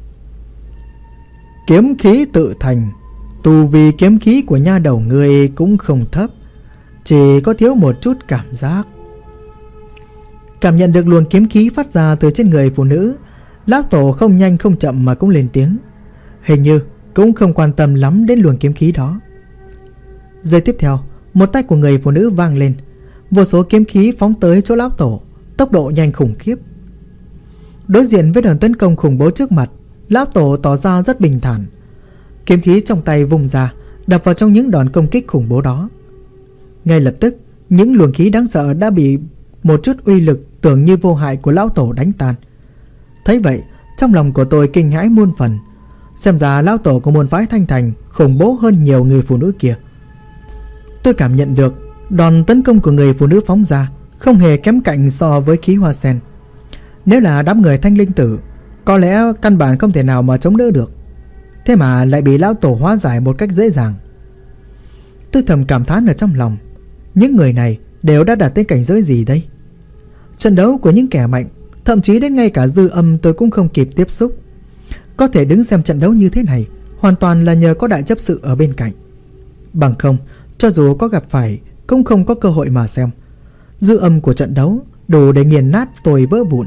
Kiếm khí tự thành, tu vi kiếm khí của nha đầu người cũng không thấp, chỉ có thiếu một chút cảm giác. Cảm nhận được luồng kiếm khí phát ra từ trên người phụ nữ, lão tổ không nhanh không chậm mà cũng lên tiếng. Hình như cũng không quan tâm lắm đến luồng kiếm khí đó. Giây tiếp theo, một tay của người phụ nữ vang lên, vô số kiếm khí phóng tới chỗ lão tổ, tốc độ nhanh khủng khiếp. Đối diện với đòn tấn công khủng bố trước mặt, lão tổ tỏ ra rất bình thản. Kiếm khí trong tay vung ra, đập vào trong những đòn công kích khủng bố đó. Ngay lập tức, những luồng khí đáng sợ đã bị một chút uy lực tưởng như vô hại của lão tổ đánh tan. Thấy vậy, trong lòng của tôi kinh hãi muôn phần. Xem ra lão tổ của môn phái Thanh Thành khủng bố hơn nhiều người phụ nữ kia. Tôi cảm nhận được đòn tấn công của người phụ nữ phóng ra không hề kém cạnh so với khí hoa sen. Nếu là đám người Thanh Linh Tử, có lẽ căn bản không thể nào mà chống đỡ được. Thế mà lại bị lão tổ hóa giải một cách dễ dàng. Tôi thầm cảm thán ở trong lòng, những người này đều đã đạt tới cảnh giới gì đây? Trận đấu của những kẻ mạnh, thậm chí đến ngay cả Dư Âm tôi cũng không kịp tiếp xúc. Có thể đứng xem trận đấu như thế này hoàn toàn là nhờ có đại chấp sự ở bên cạnh. Bằng không, cho dù có gặp phải cũng không có cơ hội mà xem. Dư âm của trận đấu đủ để nghiền nát tôi vỡ vụn.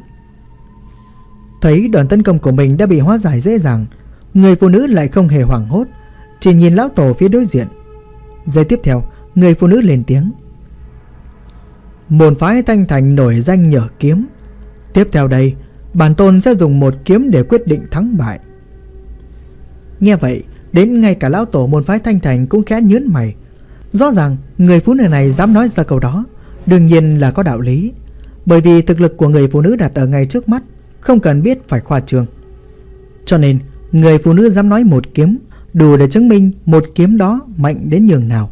Thấy đòn tấn công của mình đã bị hóa giải dễ dàng, người phụ nữ lại không hề hoảng hốt, chỉ nhìn lão tổ phía đối diện. Giây tiếp theo, người phụ nữ lên tiếng: "Môn phái Thanh Thành nổi danh nhờ kiếm. Tiếp theo đây, bản tôn sẽ dùng một kiếm để quyết định thắng bại." Nghe vậy, đến ngay cả lão tổ môn phái Thanh Thành cũng khẽ nhướng mày. Rõ ràng người phụ nữ này dám nói ra câu đó, đương nhiên là có đạo lý. Bởi vì thực lực của người phụ nữ đặt ở ngay trước mắt, không cần biết phải khoa trương. Cho nên người phụ nữ dám nói một kiếm đủ để chứng minh một kiếm đó mạnh đến nhường nào.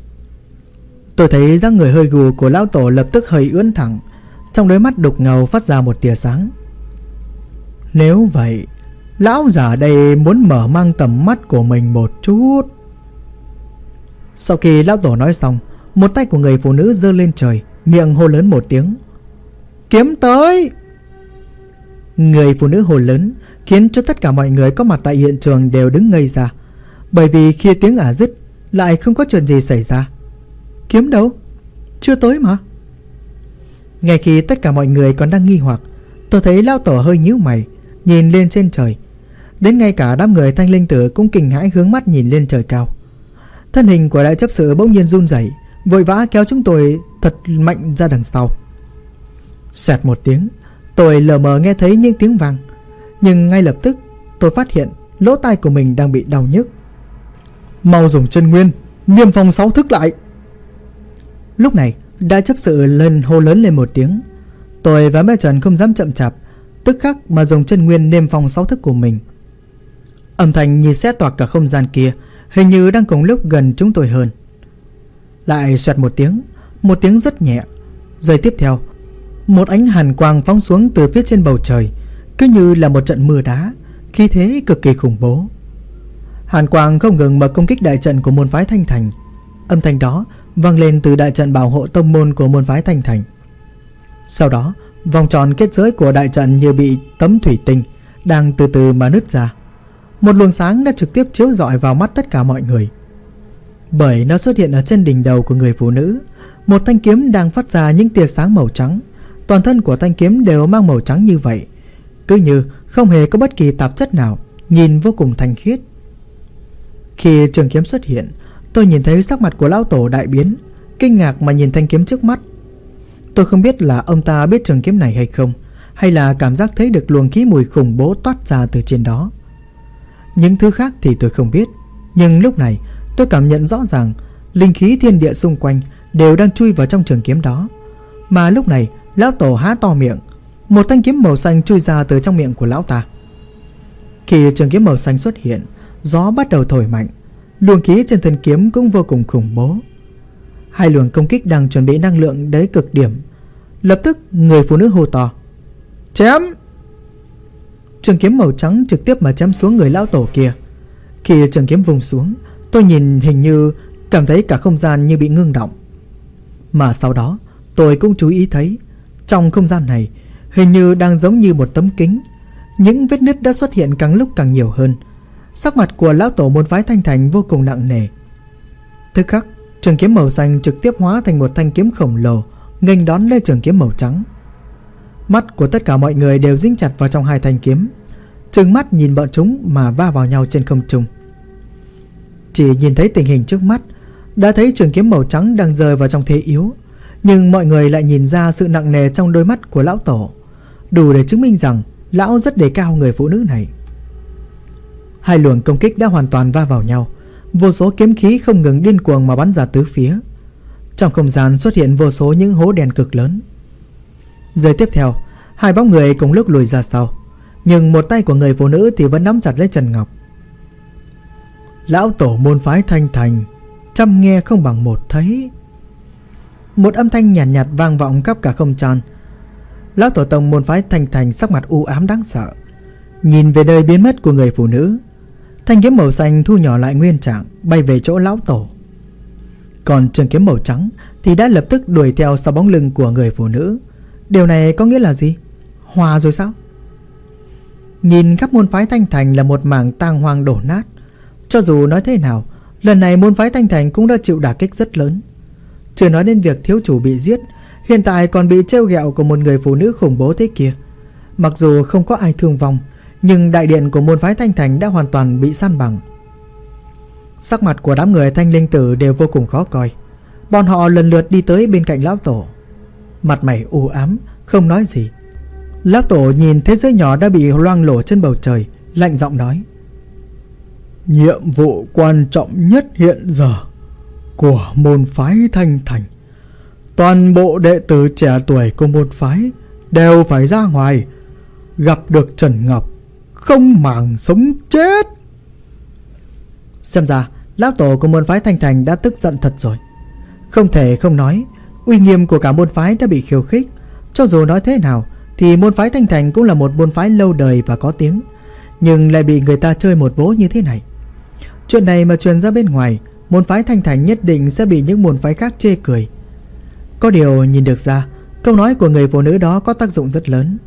Tôi thấy dáng người hơi gù của lão tổ lập tức hơi ưỡn thẳng, trong đôi mắt đục ngầu phát ra một tia sáng. Nếu vậy, lão già đây muốn mở mang tầm mắt của mình một chút. Sau khi lão tổ nói xong, một tay của người phụ nữ giơ lên trời, miệng hô lớn một tiếng: "Kiếm tới!" Người phụ nữ hô lớn khiến cho tất cả mọi người có mặt tại hiện trường đều đứng ngây ra. Bởi vì khi tiếng ả dứt lại không có chuyện gì xảy ra. Kiếm đâu? Chưa tới mà. Ngay khi tất cả mọi người còn đang nghi hoặc, tôi thấy lão tổ hơi nhíu mày, nhìn lên trên trời. Đến ngay cả đám người Thanh Linh Tử cũng kinh hãi hướng mắt nhìn lên trời cao. Thân hình của đại chấp sự bỗng nhiên run rẩy, vội vã kéo chúng tôi thật mạnh ra đằng sau. Xoẹt một tiếng, tôi lờ mờ nghe thấy những tiếng vang, nhưng ngay lập tức tôi phát hiện lỗ tai của mình đang bị đau nhức. Mau dùng chân nguyên niêm phong 6 thức lại. Lúc này đại chấp sự hô lớn lên một tiếng. Tôi và Mẹ Trần không dám chậm chạp, tức khắc mà dùng chân nguyên niêm phong 6 thức của mình. Âm thanh như xé toạc cả không gian kia, hình như đang cùng lúc gần chúng tôi hơn. Lại xoẹt một tiếng rất nhẹ. Giây tiếp theo, một ánh hàn quang phóng xuống từ phía trên bầu trời, cứ như là một trận mưa đá, khí thế cực kỳ khủng bố. Hàn quang không ngừng mà công kích đại trận của môn phái Thanh Thành. Âm thanh đó vang lên từ đại trận bảo hộ tông môn của môn phái Thanh Thành. Sau đó, vòng tròn kết giới của đại trận như bị tấm thủy tinh đang từ từ mà nứt ra. Một luồng sáng đã trực tiếp chiếu rọi vào mắt tất cả mọi người. Bởi nó xuất hiện ở trên đỉnh đầu của người phụ nữ, một thanh kiếm đang phát ra những tia sáng màu trắng. Toàn thân của thanh kiếm đều mang màu trắng như vậy, cứ như không hề có bất kỳ tạp chất nào, nhìn vô cùng thanh khiết. Khi trường kiếm xuất hiện, tôi nhìn thấy sắc mặt của lão tổ đại biến, kinh ngạc mà nhìn thanh kiếm trước mắt. Tôi không biết là ông ta biết trường kiếm này hay không, hay là cảm giác thấy được luồng khí mùi khủng bố toát ra từ trên đó. Những thứ khác thì tôi không biết, nhưng lúc này tôi cảm nhận rõ ràng linh khí thiên địa xung quanh đều đang chui vào trong trường kiếm đó. Mà lúc này lão tổ há to miệng, một thanh kiếm màu xanh chui ra từ trong miệng của lão ta. Khi trường kiếm màu xanh xuất hiện, gió bắt đầu thổi mạnh, luồng khí trên thân kiếm cũng vô cùng khủng bố. Hai luồng công kích đang chuẩn bị năng lượng đến cực điểm. Lập tức người phụ nữ hô to: "Chém!" Trường kiếm màu trắng trực tiếp mà chém xuống người lão tổ kia. Khi trường kiếm vùng xuống, tôi nhìn hình như cảm thấy cả không gian như bị ngưng động. Mà sau đó tôi cũng chú ý thấy trong không gian này hình như đang giống như một tấm kính. Những vết nứt đã xuất hiện càng lúc càng nhiều hơn. Sắc mặt của lão tổ môn phái Thanh Thành vô cùng nặng nề. Tức khắc, trường kiếm màu xanh trực tiếp hóa thành một thanh kiếm khổng lồ, nghênh đón lên trường kiếm màu trắng. Mắt của tất cả mọi người đều dính chặt vào trong hai thanh kiếm, trừng mắt nhìn bọn chúng mà va vào nhau trên không trung. Chỉ nhìn thấy tình hình trước mắt, đã thấy trường kiếm màu trắng đang rơi vào trong thế yếu, nhưng mọi người lại nhìn ra sự nặng nề trong đôi mắt của lão tổ, đủ để chứng minh rằng lão rất đề cao người phụ nữ này. Hai luồng công kích đã hoàn toàn va vào nhau, vô số kiếm khí không ngừng điên cuồng mà bắn ra tứ phía. Trong không gian xuất hiện vô số những hố đen cực lớn. Giây tiếp theo, hai bóng người cùng lúc lùi ra sau, nhưng một tay của người phụ nữ thì vẫn nắm chặt lấy Trần Ngọc. Lão tổ môn phái Thanh Thành, trăm nghe không bằng một thấy. Một âm thanh nhàn nhạt vang vọng khắp cả không gian. Lão tổ tông môn phái Thanh Thành sắc mặt u ám đáng sợ, nhìn về nơi biến mất của người phụ nữ. Thanh kiếm màu xanh thu nhỏ lại nguyên trạng, bay về chỗ lão tổ. Còn trường kiếm màu trắng thì đã lập tức đuổi theo sau bóng lưng của người phụ nữ. Điều này có nghĩa là gì? Hòa rồi sao? Nhìn khắp môn phái Thanh Thành là một mảng tang hoang đổ nát. Cho dù nói thế nào, lần này môn phái Thanh Thành cũng đã chịu đả kích rất lớn. Chưa nói đến việc thiếu chủ bị giết, hiện tại còn bị trêu ghẹo của một người phụ nữ khủng bố thế kia. Mặc dù không có ai thương vong, nhưng đại điện của môn phái Thanh Thành đã hoàn toàn bị san bằng. Sắc mặt của đám người Thanh Linh Tử đều vô cùng khó coi. Bọn họ lần lượt đi tới bên cạnh lão tổ, mặt mày u ám, không nói gì. Lão tổ nhìn thế giới nhỏ đã bị loang lổ trên bầu trời, lạnh giọng nói: nhiệm vụ quan trọng nhất hiện giờ của môn phái Thanh Thành, toàn bộ đệ tử trẻ tuổi của môn phái đều phải ra ngoài, gặp được Trần Ngọc, không màng sống chết. Xem ra lão tổ của môn phái Thanh Thành đã tức giận thật rồi. Không thể không nói, uy nghiêm của cả môn phái đã bị khiêu khích. Cho dù nói thế nào thì môn phái Thanh Thành cũng là một môn phái lâu đời và có tiếng, nhưng lại bị người ta chơi một vố như thế này. Chuyện này mà truyền ra bên ngoài, môn phái Thanh Thành nhất định sẽ bị những môn phái khác chê cười. Có điều nhìn được ra, câu nói của người phụ nữ đó có tác dụng rất lớn.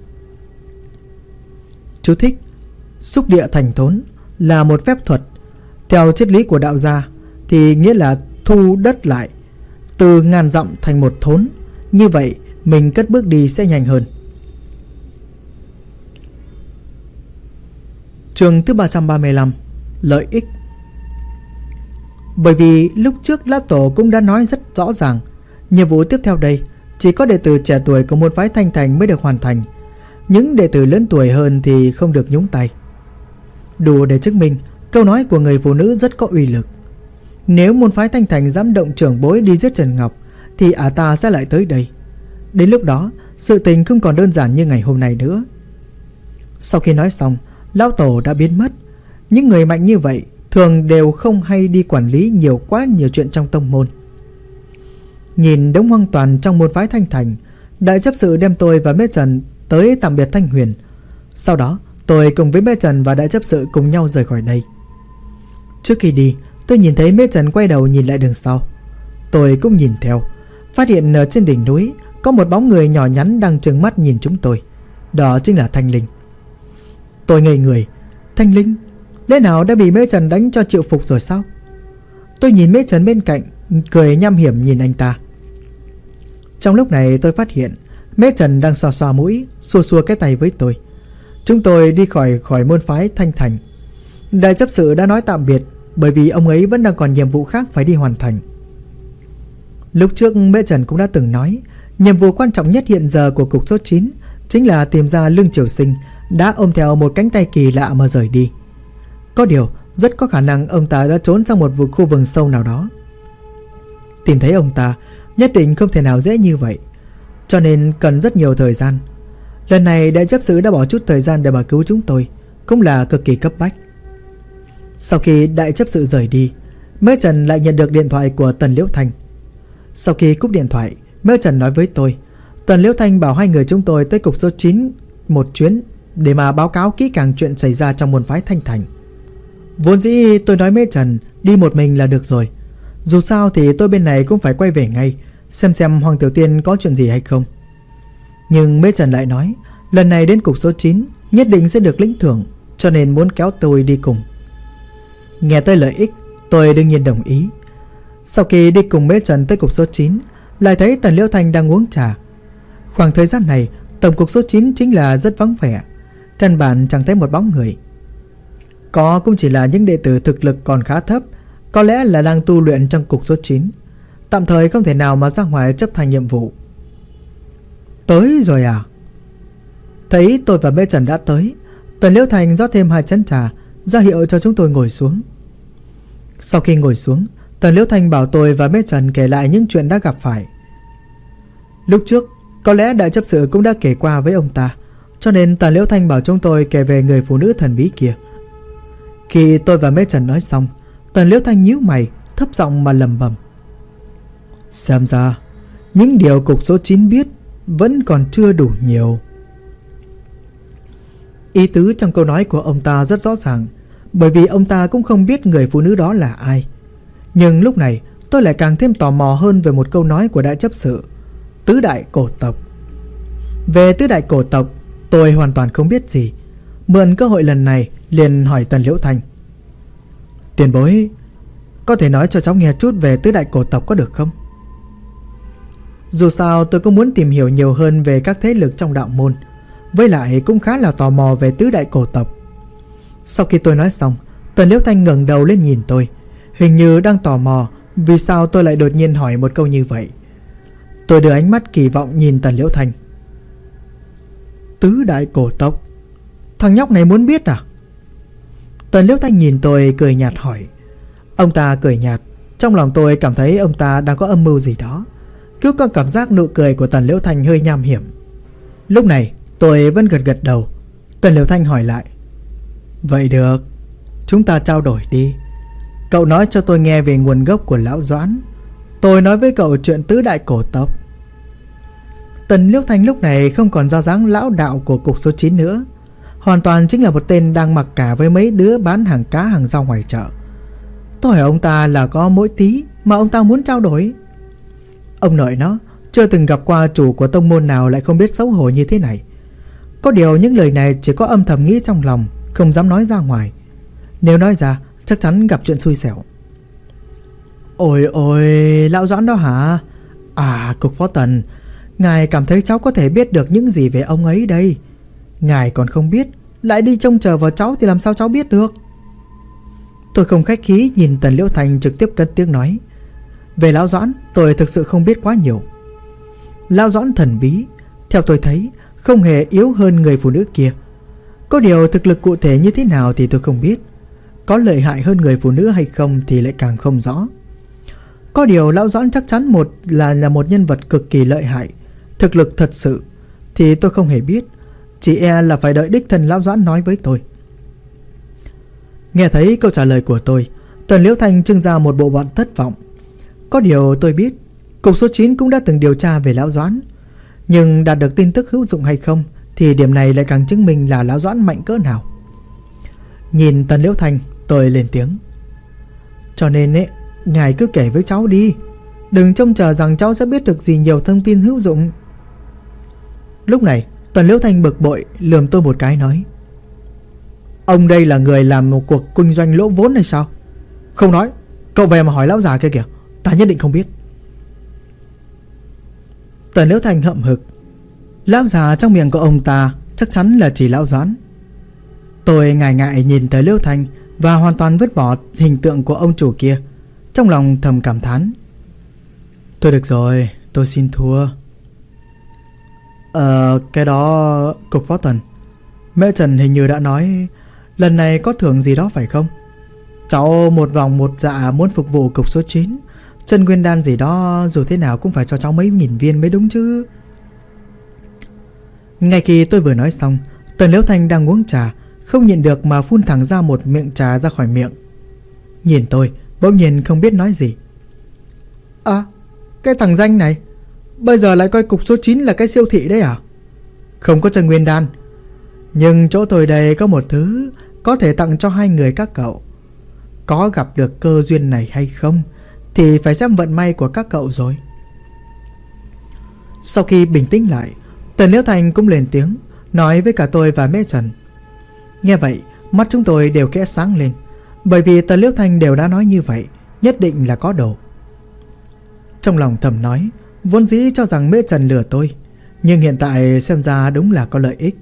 Chú thích: xúc địa thành thốn là một phép thuật. Theo triết lý của đạo gia thì nghĩa là thu đất lại, từ ngàn dặm thành một thốn. Như vậy mình cất bước đi sẽ nhanh hơn. Chương thứ 335: lợi ích. Bởi vì lúc trước lão tổ cũng đã nói rất rõ ràng, nhiệm vụ tiếp theo đây chỉ có đệ tử trẻ tuổi của môn phái Thanh Thành mới được hoàn thành. Những đệ tử lớn tuổi hơn thì không được nhúng tay. Đủ để chứng minh câu nói của người phụ nữ rất có uy lực. Nếu môn phái Thanh Thành dám động trưởng bối đi giết Trần Ngọc thì ta sẽ lại tới đây. Đến lúc đó sự tình không còn đơn giản như ngày hôm nay nữa. Sau khi nói xong, lão tổ đã biến mất. Những người mạnh như vậy thường đều không hay đi quản lý quá nhiều chuyện trong tông môn. Nhìn đống hoang toàn trong môn phái Thanh Thành, đại chấp sự đem tôi và Mễ Trần tới tạm biệt Thanh Huyền. Sau đó tôi cùng với Mễ Trần và đại chấp sự cùng nhau rời khỏi đây. Trước khi đi, tôi nhìn thấy Mễ Trần quay đầu nhìn lại đường sau. Tôi cũng nhìn theo, phát hiện ở trên đỉnh núi có một bóng người nhỏ nhắn đang trừng mắt nhìn chúng tôi. Đó chính là Thanh Linh. Tôi ngây người. Thanh Linh? Lẽ nào đã bị Mễ Trần đánh cho chịu phục rồi sao? Tôi nhìn Mễ Trần bên cạnh, cười nham hiểm nhìn anh ta. Trong lúc này tôi phát hiện Mễ Trần đang xoa xoa mũi, xua xua cái tay với tôi. Chúng tôi đi khỏi môn phái Thanh Thành. Đại chấp sự đã nói tạm biệt, bởi vì ông ấy vẫn đang còn nhiệm vụ khác phải đi hoàn thành. Lúc trước Mễ Trần cũng đã từng nói, nhiệm vụ quan trọng nhất hiện giờ của cục số 9 chính là tìm ra Lương Triều Sinh đã ôm theo một cánh tay kỳ lạ mà rời đi. Có điều rất có khả năng ông ta đã trốn sang một khu vườn sâu nào đó. Tìm thấy ông ta nhất định không thể nào dễ như vậy, cho nên cần rất nhiều thời gian. Lần này đại chấp sự đã bỏ chút thời gian để mà cứu chúng tôi, cũng là cực kỳ cấp bách. Sau khi đại chấp sự rời đi, Mễ Trần lại nhận được điện thoại của Tần Liễu Thanh. Sau khi cúp điện thoại, Mễ Trần nói với tôi, Tần Liễu Thanh bảo hai người chúng tôi tới cục số 9 một chuyến để mà báo cáo kỹ càng chuyện xảy ra trong môn phái Thanh Thành. Vốn dĩ tôi nói Mễ Trần đi một mình là được rồi, dù sao thì tôi bên này cũng phải quay về ngay, xem Hoàng Tiểu Tiên có chuyện gì hay không. Nhưng Mễ Trần lại nói lần này đến cục số 9 nhất định sẽ được lĩnh thưởng, cho nên muốn kéo tôi đi cùng. Nghe tới lợi ích, tôi đương nhiên đồng ý. Sau khi đi cùng Mễ Trần tới cục số 9, lại thấy Tần Liễu Thanh đang uống trà. Khoảng thời gian này tổng cục số 9 chính là rất vắng vẻ, căn bản chẳng thấy một bóng người. Có cũng chỉ là những đệ tử thực lực còn khá thấp có lẽ là đang tu luyện trong cục số 9, tạm thời không thể nào mà ra ngoài chấp hành nhiệm vụ. Tới rồi à? Thấy tôi và Mễ Trần đã tới, Tần Liễu Thành rót thêm 2 chén trà, ra hiệu cho chúng tôi ngồi xuống. Sau khi ngồi xuống, Tần Liễu Thành bảo tôi và Mễ Trần kể lại những chuyện đã gặp phải. Lúc trước, có lẽ đại chấp sự cũng đã kể qua với ông ta, cho nên Tần Liễu Thành bảo chúng tôi kể về người phụ nữ thần bí kia. Khi tôi và Mễ Trần nói xong, Tần Liễu Thành nhíu mày, thấp giọng mà lẩm bẩm: xem ra những điều cục số 9 biết vẫn còn chưa đủ nhiều. Ý tứ trong câu nói của ông ta rất rõ ràng, bởi vì ông ta cũng không biết người phụ nữ đó là ai. Nhưng lúc này tôi lại càng thêm tò mò hơn về một câu nói của đại chấp sự: tứ đại cổ tộc. Về tứ đại cổ tộc tôi hoàn toàn không biết gì. Mượn cơ hội lần này liền hỏi Tần Liễu Thành: tiền bối, có thể nói cho cháu nghe chút về tứ đại cổ tộc có được không? Dù sao tôi cũng muốn tìm hiểu nhiều hơn về các thế lực trong đạo môn, với lại cũng khá là tò mò về tứ đại cổ tộc. Sau khi tôi nói xong, Tần Liễu Thanh ngẩng đầu lên nhìn tôi, hình như đang tò mò vì sao tôi lại đột nhiên hỏi một câu như vậy. Tôi đưa ánh mắt kỳ vọng nhìn Tần Liễu Thanh. Tứ đại cổ tộc? Thằng nhóc này muốn biết à? Tần Liễu Thanh nhìn tôi cười nhạt hỏi. Ông ta cười nhạt, trong lòng tôi cảm thấy ông ta đang có âm mưu gì đó. Cứ có cảm giác nụ cười của Tần Liễu Thanh hơi nham hiểm. Lúc này tôi vẫn gật đầu. Tần Liễu Thanh hỏi lại: vậy được, chúng ta trao đổi đi. Cậu nói cho tôi nghe về nguồn gốc của lão Doãn, tôi nói với cậu chuyện tứ đại cổ tộc. Tần Liễu Thanh lúc này không còn ra dáng lão đạo của cục số 9 nữa, hoàn toàn chính là một tên đang mặc cả với mấy đứa bán hàng cá hàng rau ngoài chợ. Tôi hỏi ông ta là có mỗi tí mà ông ta muốn trao đổi. Ông nội nó chưa từng gặp qua chủ của tông môn nào lại không biết xấu hổ như thế này. Có điều những lời này chỉ có âm thầm nghĩ trong lòng, không dám nói ra ngoài. Nếu nói ra chắc chắn gặp chuyện xui xẻo. Ôi ôi, lão Doãn đó hả? À, cục phó Tần, ngài cảm thấy cháu có thể biết được những gì về ông ấy đây? Ngài còn không biết, lại đi trông chờ vào cháu thì làm sao cháu biết được? Tôi không khách khí nhìn Tần Liễu Thành trực tiếp cất tiếng nói: về lão Doãn tôi thực sự không biết quá nhiều. Lão Doãn thần bí, theo tôi thấy không hề yếu hơn người phụ nữ kia. Có điều thực lực cụ thể như thế nào thì tôi không biết. Có lợi hại hơn người phụ nữ hay không thì lại càng không rõ. Có điều lão Doãn chắc chắn là một nhân vật cực kỳ lợi hại. Thực lực thật sự thì tôi không hề biết, chỉ e là phải đợi đích thân lão Doãn nói với tôi. Nghe thấy câu trả lời của tôi, Tần Liễu Thanh trưng ra một bộ mặt thất vọng. Có điều tôi biết cục số 9 cũng đã từng điều tra về lão Doãn, nhưng đạt được tin tức hữu dụng hay không thì điểm này lại càng chứng minh là lão Doãn mạnh cỡ nào. Nhìn Tần Liễu Thanh, tôi lên tiếng: cho nên ấy, ngài cứ kể với cháu đi, đừng trông chờ rằng cháu sẽ biết được gì nhiều thông tin hữu dụng. Lúc này Tần Liễu Thanh bực bội lườm tôi một cái nói: ông đây là người làm một cuộc kinh doanh lỗ vốn hay sao? Không nói, cậu về mà hỏi lão già kia kìa, ta nhất định không biết. Tần Liễu Thanh hậm hực. Lão già trong miệng của ông ta chắc chắn là chỉ lão Doãn. Tôi ngại ngại nhìn Tần Liễu Thanh và hoàn toàn vứt bỏ hình tượng của ông chủ kia, trong lòng thầm cảm thán: thôi được rồi, tôi xin thua. Cái đó cục phó Tần, mẹ Trần hình như đã nói lần này có thưởng gì đó phải không? Cháu một vòng một dạ muốn phục vụ cục số 9, chân nguyên đan gì đó dù thế nào cũng phải cho cháu mấy nghìn viên mới đúng chứ. Ngay khi tôi vừa nói xong, Tần Liễu Thanh đang uống trà, không nhịn được mà phun thẳng ra một miệng trà ra khỏi miệng. Nhìn tôi bỗng nhiên không biết nói gì. À, cái thằng danh này bây giờ lại coi cục số 9 là cái siêu thị đấy à? Không có chân nguyên đan, nhưng chỗ tôi đây có một thứ có thể tặng cho hai người các cậu. Có gặp được cơ duyên này hay không thì phải xem vận may của các cậu rồi. Sau khi bình tĩnh lại, Tần Liễu Thanh cũng lên tiếng nói với cả tôi và Mễ Trần. Nghe vậy mắt chúng tôi đều khẽ sáng lên, bởi vì Tần Liễu Thanh đều đã nói như vậy, nhất định là có đồ. Trong lòng thầm nói, vốn dĩ cho rằng Mễ Trần lừa tôi, nhưng hiện tại xem ra đúng là có lợi ích.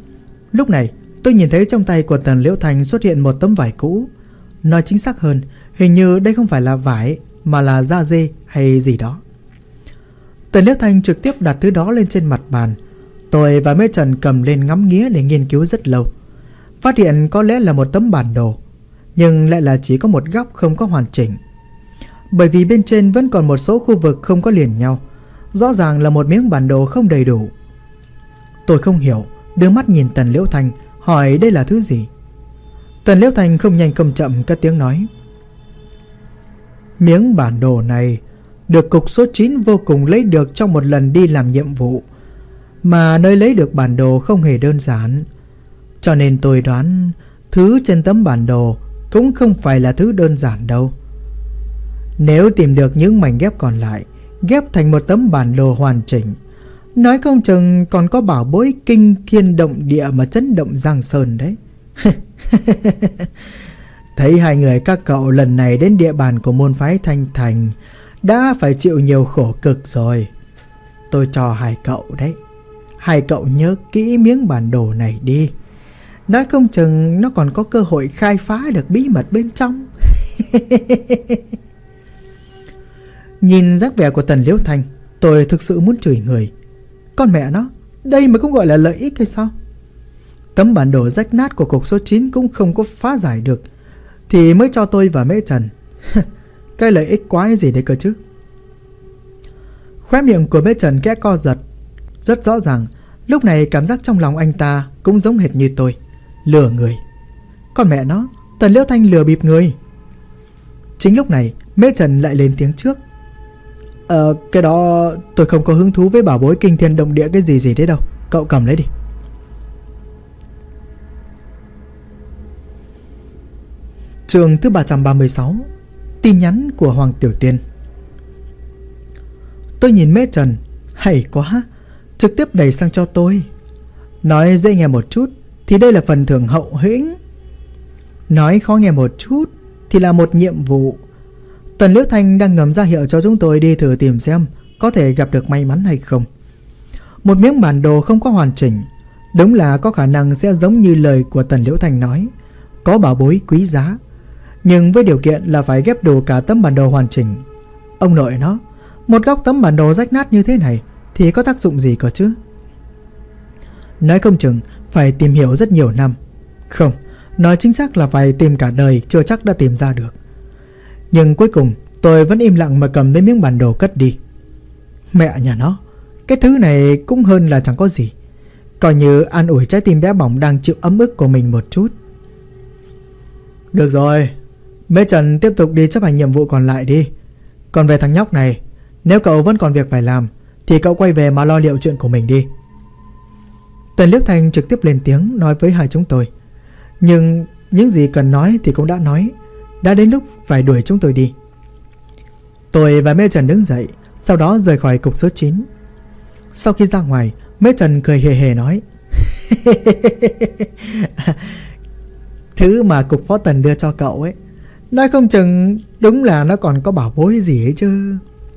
Lúc này tôi nhìn thấy trong tay của Tần Liễu Thanh xuất hiện một tấm vải cũ. Nói chính xác hơn, Hình như đây không phải là vải mà là da dê hay gì đó. Tần Liễu Thanh trực tiếp đặt thứ đó lên trên mặt bàn. Tôi và Mễ Trần cầm lên ngắm nghía để nghiên cứu rất lâu. Phát hiện có lẽ là một tấm bản đồ, nhưng lại là chỉ có một góc không có hoàn chỉnh. Bởi vì bên trên vẫn còn một số khu vực không có liền nhau. Rõ ràng là một miếng bản đồ không đầy đủ. Tôi không hiểu, đưa mắt nhìn Tần Liễu Thanh, hỏi đây là thứ gì. Tần Liễu Thanh không nhanh không chậm cất tiếng nói: miếng bản đồ này được cục số 9 vô cùng lấy được trong một lần đi làm nhiệm vụ, mà nơi lấy được bản đồ không hề đơn giản. Cho nên tôi đoán thứ trên tấm bản đồ cũng không phải là thứ đơn giản đâu. Nếu tìm được những mảnh ghép còn lại, ghép thành một tấm bản đồ hoàn chỉnh, nói không chừng còn có bảo bối kinh thiên động địa mà chấn động Giang Sơn đấy. Thấy hai người các cậu lần này đến địa bàn của môn phái Thanh Thành đã phải chịu nhiều khổ cực rồi. Tôi cho hai cậu đấy, hai cậu nhớ kỹ miếng bản đồ này đi. Nói không chừng nó còn có cơ hội khai phá được bí mật bên trong. Nhìn dáng vẻ của Tần Liễu Thanh, tôi thực sự muốn chửi người. Con mẹ nó, đây mà cũng gọi là lợi ích hay sao? Tấm bản đồ rách nát của cục số 9 cũng không có phá giải được, thì mới cho tôi và Mễ Trần. Cái lợi ích quái gì đấy cơ chứ? Khóe miệng của Mễ Trần kẽ co giật. Rất rõ ràng lúc này cảm giác trong lòng anh ta cũng giống hệt như tôi. Lừa người. Con mẹ nó, Tần Liễu Thanh lừa bịp người. Chính lúc này Mễ Trần lại lên tiếng trước: cái đó tôi không có hứng thú với bảo bối kinh thiên động địa cái gì đấy đâu. Cậu cầm lấy đi. Chương thứ 336. Tin nhắn của Hoàng Tiểu Tiên. Tôi nhìn Mễ Trần, hay quá, trực tiếp đẩy sang cho tôi. Nói dễ nghe một chút thì đây là phần thưởng hậu hĩnh, nói khó nghe một chút thì là một nhiệm vụ. Tần Liễu Thanh đang ngầm ra hiệu cho chúng tôi đi thử tìm xem có thể gặp được may mắn hay không. Một miếng bản đồ không có hoàn chỉnh, đúng là có khả năng sẽ giống như lời của Tần Liễu Thanh nói, có bảo bối quý giá, nhưng với điều kiện là phải ghép đủ cả tấm bản đồ hoàn chỉnh. Ông nội nó, một góc tấm bản đồ rách nát như thế này thì có tác dụng gì cơ chứ? Nói không chừng phải tìm hiểu rất nhiều năm. Không, nói chính xác là phải tìm cả đời chưa chắc đã tìm ra được. Nhưng cuối cùng tôi vẫn im lặng mà cầm lấy miếng bản đồ cất đi. Mẹ nhà nó, cái thứ này cũng hơn là chẳng có gì, coi như an ủi trái tim bé bỏng đang chịu ấm ức của mình một chút. Được rồi, Mễ Trần tiếp tục đi chấp hành nhiệm vụ còn lại đi. Còn về thằng nhóc này, nếu cậu vẫn còn việc phải làm thì cậu quay về mà lo liệu chuyện của mình đi. Tần Liễu Thanh trực tiếp lên tiếng nói với hai chúng tôi. Nhưng những gì cần nói thì cũng đã nói, đã đến lúc phải đuổi chúng tôi đi. Tôi và Mễ Trần đứng dậy, sau đó rời khỏi cục số 9. Sau khi ra ngoài, Mễ Trần cười hề hề nói: thứ mà cục phó Tần đưa cho cậu ấy, nói không chừng đúng là nó còn có bảo bối gì ấy chứ.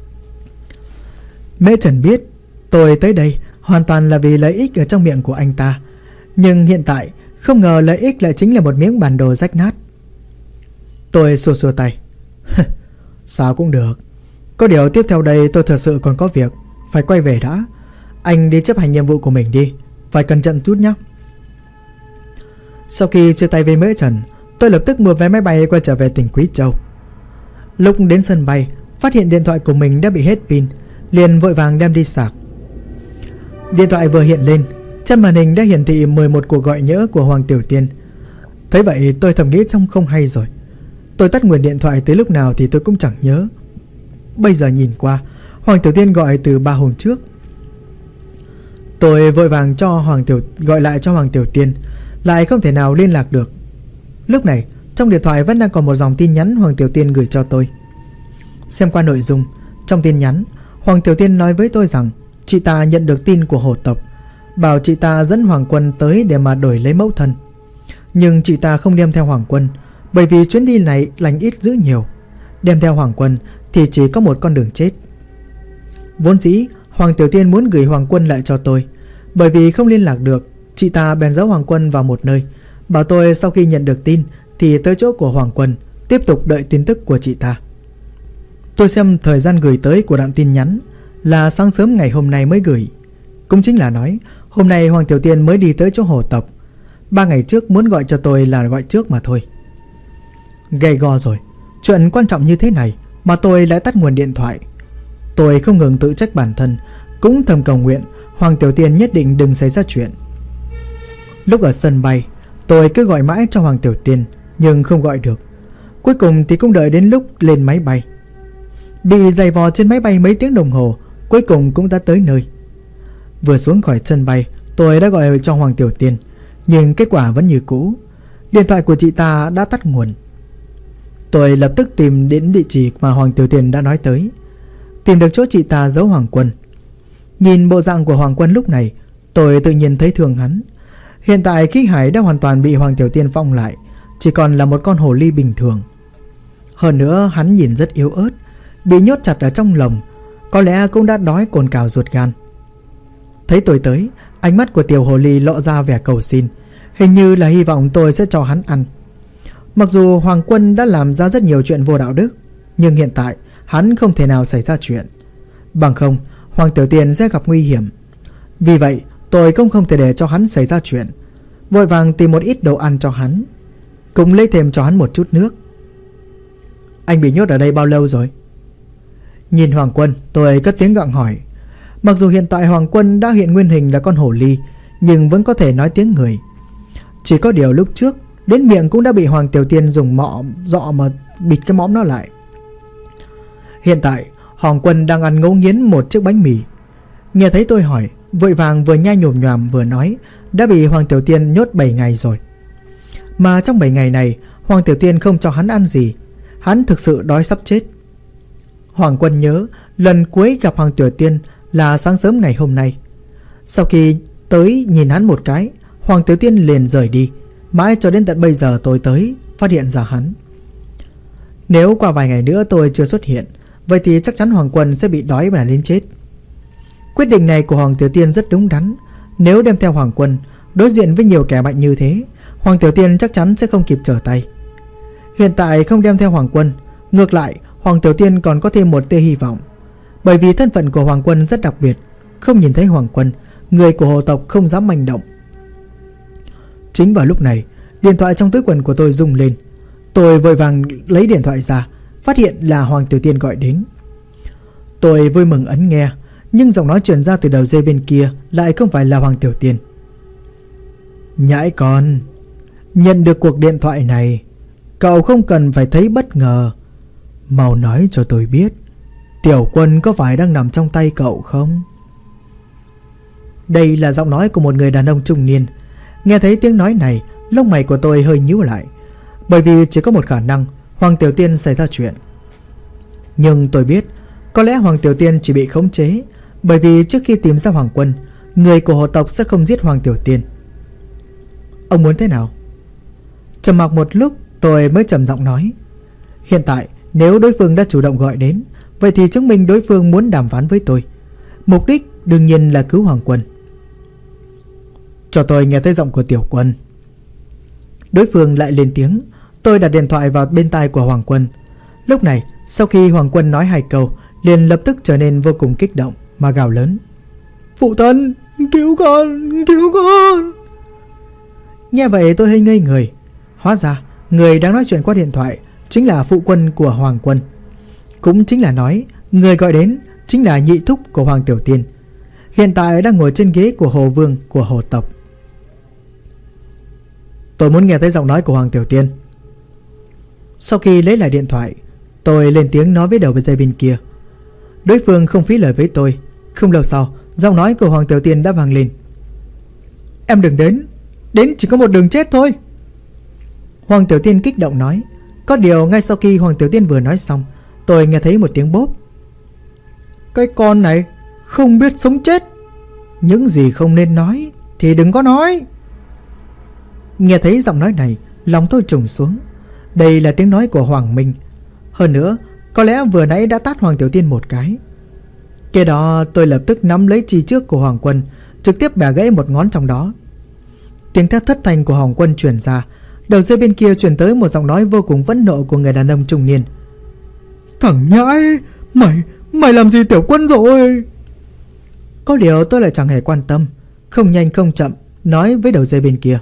Mễ Trần biết tôi tới đây hoàn toàn là vì lợi ích ở trong miệng của anh ta, nhưng hiện tại không ngờ lợi ích lại chính là một miếng bản đồ rách nát. Tôi xua xua tay. Sao cũng được, có điều tiếp theo đây tôi thật sự còn có việc phải quay về đã. Anh đi chấp hành nhiệm vụ của mình đi, phải cẩn thận chút nhé. Sau khi chia tay với Mễ Trần, tôi lập tức mua vé máy bay quay trở về tỉnh Quý Châu. Lúc đến sân bay, phát hiện điện thoại của mình đã bị hết pin, liền vội vàng đem đi sạc. Điện thoại vừa hiện lên, trên màn hình đã hiển thị 11 cuộc gọi nhỡ của Hoàng Tiểu Tiên. Thấy vậy tôi thầm nghĩ trong không hay rồi. Tôi tắt nguồn điện thoại tới lúc nào thì tôi cũng chẳng nhớ. Bây giờ nhìn qua, Hoàng Tiểu Tiên gọi từ 3 hôm trước. Tôi vội vàng gọi lại cho Hoàng Tiểu Tiên, lại không thể nào liên lạc được. Lúc này trong điện thoại vẫn đang còn một dòng tin nhắn Hoàng Tiểu Tiên gửi cho tôi. Xem qua nội dung, trong tin nhắn Hoàng Tiểu Tiên nói với tôi rằng chị ta nhận được tin của hổ tộc, bảo chị ta dẫn Hoàng Quân tới để mà đổi lấy mẫu thân. Nhưng chị ta không đem theo Hoàng Quân, bởi vì chuyến đi này lành ít dữ nhiều. Đem theo Hoàng Quân thì chỉ có một con đường chết. Vốn dĩ Hoàng Tiểu Tiên muốn gửi Hoàng Quân lại cho tôi, bởi vì không liên lạc được, chị ta bèn giấu Hoàng Quân vào một nơi, bảo tôi sau khi nhận được tin thì tới chỗ của Hoàng Quân, tiếp tục đợi tin tức của chị ta. Tôi xem thời gian gửi tới của đoạn tin nhắn là sáng sớm ngày hôm nay mới gửi. Cũng chính là nói hôm nay Hoàng Tiểu Tiên mới đi tới chỗ hồ tộc. 3 ngày trước muốn gọi cho tôi là gọi trước mà thôi. Gay go rồi. Chuyện quan trọng như thế này mà tôi lại tắt nguồn điện thoại. Tôi không ngừng tự trách bản thân, cũng thầm cầu nguyện Hoàng Tiểu Tiên nhất định đừng xảy ra chuyện. Lúc ở sân bay, tôi cứ gọi mãi cho Hoàng Tiểu Tiên nhưng không gọi được. Cuối cùng thì cũng đợi đến lúc lên máy bay. Bị giày vò trên máy bay mấy tiếng đồng hồ, cuối cùng cũng đã tới nơi. Vừa xuống khỏi sân bay, tôi đã gọi cho Hoàng Tiểu Tiên, nhưng kết quả vẫn như cũ. Điện thoại của chị ta đã tắt nguồn. Tôi lập tức tìm đến địa chỉ mà Hoàng Tiểu Tiên đã nói tới. Tìm được chỗ chị ta giấu Hoàng Quân. Nhìn bộ dạng của Hoàng Quân lúc này, tôi tự nhiên thấy thương hắn. Hiện tại khí hải đã hoàn toàn bị Hoàng Tiểu Tiên phong lại, chỉ còn là một con hồ ly bình thường. Hơn nữa hắn nhìn rất yếu ớt, bị nhốt chặt ở trong lồng, có lẽ cũng đã đói cồn cào ruột gan. Thấy tôi tới, ánh mắt của tiểu hồ ly lộ ra vẻ cầu xin, hình như là hy vọng tôi sẽ cho hắn ăn. Mặc dù Hoàng Quân đã làm ra rất nhiều chuyện vô đạo đức, nhưng hiện tại hắn không thể nào xảy ra chuyện. Bằng không, Hoàng Tiểu Tiên sẽ gặp nguy hiểm. Vì vậy, tôi cũng không thể để cho hắn xảy ra chuyện. Vội vàng tìm một ít đồ ăn cho hắn, cũng lấy thêm cho hắn một chút nước. Anh bị nhốt ở đây bao lâu rồi? Nhìn Hoàng Quân, tôi cất tiếng gặng hỏi. Mặc dù hiện tại Hoàng Quân đã hiện nguyên hình là con hổ ly, nhưng vẫn có thể nói tiếng người. Chỉ có điều lúc trước đến miệng cũng đã bị Hoàng Tiểu Tiên dùng dọ mà bịt cái mõm nó lại. Hiện tại Hoàng Quân đang ăn ngấu nghiến một chiếc bánh mì. Nghe thấy tôi hỏi, vội vàng vừa nhai nhồm nhoàm vừa nói đã bị Hoàng Tiểu Tiên nhốt 7 ngày rồi. Mà trong 7 ngày này Hoàng Tiểu Tiên không cho hắn ăn gì. Hắn thực sự đói sắp chết. Hoàng Quân nhớ lần cuối gặp Hoàng Tiểu Tiên là sáng sớm ngày hôm nay. Sau khi tới nhìn hắn một cái, Hoàng Tiểu Tiên liền rời đi. Mãi cho đến tận bây giờ tôi tới phát hiện ra hắn. Nếu qua vài ngày nữa tôi chưa xuất hiện, vậy thì chắc chắn Hoàng Quân sẽ bị đói mà đến chết. Quyết định này của Hoàng Tiểu Tiên rất đúng đắn. Nếu đem theo Hoàng Quân đối diện với nhiều kẻ mạnh như thế, Hoàng Tiểu Tiên chắc chắn sẽ không kịp trở tay. Hiện tại không đem theo Hoàng Quân, ngược lại Hoàng Tiểu Tiên còn có thêm một tia hy vọng. Bởi vì thân phận của Hoàng Quân rất đặc biệt, không nhìn thấy Hoàng Quân, người của hồ tộc không dám manh động. Chính vào lúc này, điện thoại trong túi quần của tôi rung lên. Tôi vội vàng lấy điện thoại ra, phát hiện là Hoàng Tiểu Tiên gọi đến. Tôi vui mừng ấn nghe, nhưng giọng nói truyền ra từ đầu dây bên kia lại không phải là Hoàng Tiểu Tiên. Nhãi con, nhận được cuộc điện thoại này, cậu không cần phải thấy bất ngờ. Mau nói cho tôi biết, Tiểu Quân có phải đang nằm trong tay cậu không? Đây là giọng nói của một người đàn ông trung niên. Nghe thấy tiếng nói này, lông mày của tôi hơi nhíu lại. Bởi vì chỉ có một khả năng, Hoàng Tiểu Tiên xảy ra chuyện. Nhưng tôi biết, có lẽ Hoàng Tiểu Tiên chỉ bị khống chế. Bởi vì trước khi tìm ra Hoàng Quân, người của hồ tộc sẽ không giết Hoàng Tiểu Tiên. Ông muốn thế nào? Trầm mặc một lúc, tôi mới trầm giọng nói. Hiện tại nếu đối phương đã chủ động gọi đến, vậy thì chứng minh đối phương muốn đàm phán với tôi. Mục đích đương nhiên là cứu Hoàng Quân. Cho tôi nghe thấy giọng của Tiểu Quân. Đối phương lại lên tiếng. Tôi đặt điện thoại vào bên tai của Hoàng Quân. Lúc này sau khi Hoàng Quân nói 2 câu, liền lập tức trở nên vô cùng kích động mà gào lớn. Phụ thân, cứu con, cứu con. Nghe vậy tôi hơi ngây người. Hóa ra người đang nói chuyện qua điện thoại chính là phụ quân của Hoàng Quân. Cũng chính là nói người gọi đến chính là nhị thúc của Hoàng Tiểu Tiên, hiện tại đang ngồi trên ghế của Hồ Vương của hồ tộc. Tôi muốn nghe thấy giọng nói của Hoàng Tiểu Tiên. Sau khi lấy lại điện thoại, tôi lên tiếng nói với đầu dây bên kia. Đối phương không phí lời với tôi. Không lâu sau, giọng nói của Hoàng Tiểu Tiên đã vang lên. Em đừng đến, đến chỉ có một đường chết thôi. Hoàng Tiểu Tiên kích động nói. Có điều ngay sau khi Hoàng Tiểu Tiên vừa nói xong, tôi nghe thấy một tiếng bốp. Cái con này không biết sống chết. Những gì không nên nói thì đừng có nói. Nghe thấy giọng nói này, lòng tôi trùng xuống. Đây là tiếng nói của Hoàng Minh. Hơn nữa, có lẽ vừa nãy đã tát Hoàng Tiểu Tiên một cái. Kế đó tôi lập tức nắm lấy chi trước của Hoàng Quân, trực tiếp bẻ gãy một ngón trong đó. Tiếng thét thất thanh của Hoàng Quân truyền ra, Đầu dây bên kia truyền tới một giọng nói vô cùng phẫn nộ của người đàn ông trung niên. Thằng nhãi, mày làm gì Tiểu Quân rồi? Có điều tôi lại chẳng hề quan tâm, không nhanh không chậm nói với đầu dây bên kia.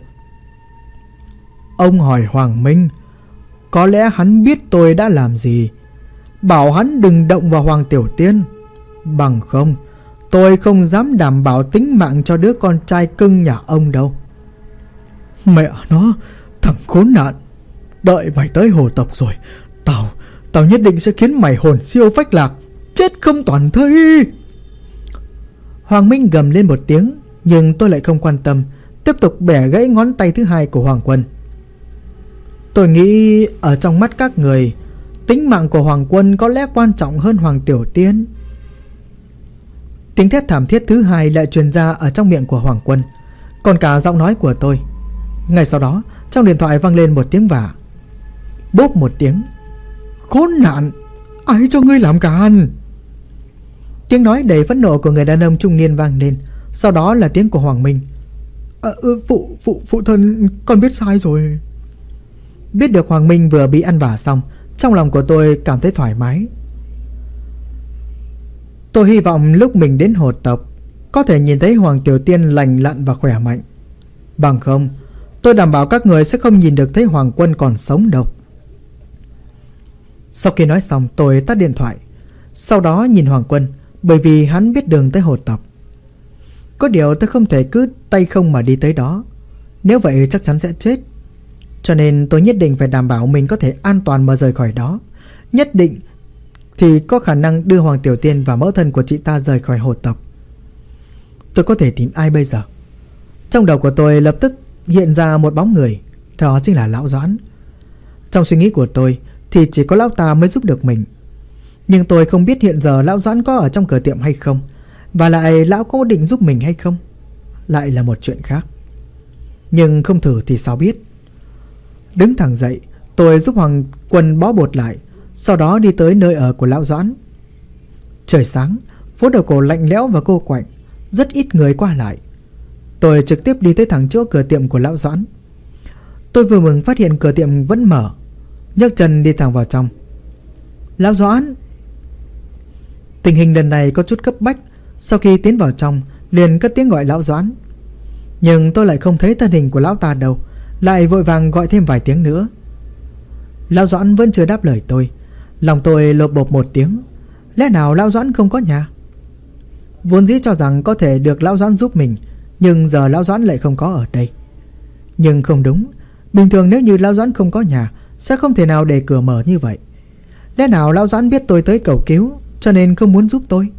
Ông hỏi Hoàng Minh, có lẽ hắn biết tôi đã làm gì, bảo hắn đừng động vào Hoàng Tiểu Tiên. Bằng không, tôi không dám đảm bảo tính mạng cho đứa con trai cưng nhà ông đâu. Mẹ nó, thằng khốn nạn, đợi mày tới hồ tộc rồi, Tao nhất định sẽ khiến mày hồn siêu phách lạc, chết không toàn thây. Hoàng Minh gầm lên một tiếng, nhưng tôi lại không quan tâm, tiếp tục bẻ gãy ngón tay thứ hai của Hoàng Quân. Tôi nghĩ ở trong mắt các người, tính mạng của Hoàng Quân có lẽ quan trọng hơn Hoàng Tiểu Tiên. Tiếng thét thảm thiết thứ hai lại truyền ra ở trong miệng của Hoàng Quân, còn cả giọng nói của tôi. Ngay sau đó, trong điện thoại vang lên một tiếng vả. Bốp một tiếng. Khốn nạn, ai cho ngươi làm càn? Tiếng nói đầy phẫn nộ của người đàn ông trung niên vang lên. Sau đó là tiếng của Hoàng Minh. Phụ thân, con biết sai rồi. Biết được Hoàng Minh vừa bị ăn vả xong, trong lòng của tôi cảm thấy thoải mái. Tôi hy vọng lúc mình đến hồ tộc có thể nhìn thấy Hoàng Tiểu Tiên lành lặn và khỏe mạnh. Bằng không, tôi đảm bảo các người sẽ không nhìn được thấy Hoàng Quân còn sống đâu. Sau khi nói xong, tôi tắt điện thoại. Sau đó nhìn Hoàng Quân, bởi vì hắn biết đường tới hồ tộc. Có điều tôi không thể cứ tay không mà đi tới đó, nếu vậy chắc chắn sẽ chết. Cho nên tôi nhất định phải đảm bảo mình có thể an toàn mà rời khỏi đó. Nhất định thì có khả năng đưa Hoàng Tiểu Tiên và mẫu thân của chị ta rời khỏi hồ tộc. Tôi có thể tìm ai bây giờ? Trong đầu của tôi lập tức hiện ra một bóng người, đó chính là Lão Doãn. Trong suy nghĩ của tôi thì chỉ có lão ta mới giúp được mình. Nhưng tôi không biết hiện giờ Lão Doãn có ở trong cửa tiệm hay không, và lại lão có định giúp mình hay không, lại là một chuyện khác. Nhưng không thử thì sao biết. Đứng thẳng dậy, tôi giúp Hoàng Quân bó bột lại, sau đó đi tới nơi ở của Lão Doãn. Trời sáng, phố đầu cổ lạnh lẽo và cô quạnh, rất ít người qua lại. Tôi trực tiếp đi tới thẳng chỗ cửa tiệm của Lão Doãn. Tôi vừa mừng phát hiện cửa tiệm vẫn mở, nhấc chân đi thẳng vào trong. Lão Doãn! Tình hình lần này có chút cấp bách. Sau khi tiến vào trong, liền cất tiếng gọi Lão Doãn. Nhưng tôi lại không thấy thân hình của lão ta đâu, lại vội vàng gọi thêm vài tiếng nữa. Lão Doãn vẫn chưa đáp lời tôi. Lòng tôi lộp bộp một tiếng. Lẽ nào Lão Doãn không có nhà? Vốn dĩ cho rằng có thể được Lão Doãn giúp mình, nhưng giờ Lão Doãn lại không có ở đây. Nhưng không đúng. Bình thường nếu như Lão Doãn không có nhà, sẽ không thể nào để cửa mở như vậy. Lẽ nào Lão Doãn biết tôi tới cầu cứu, cho nên không muốn giúp tôi?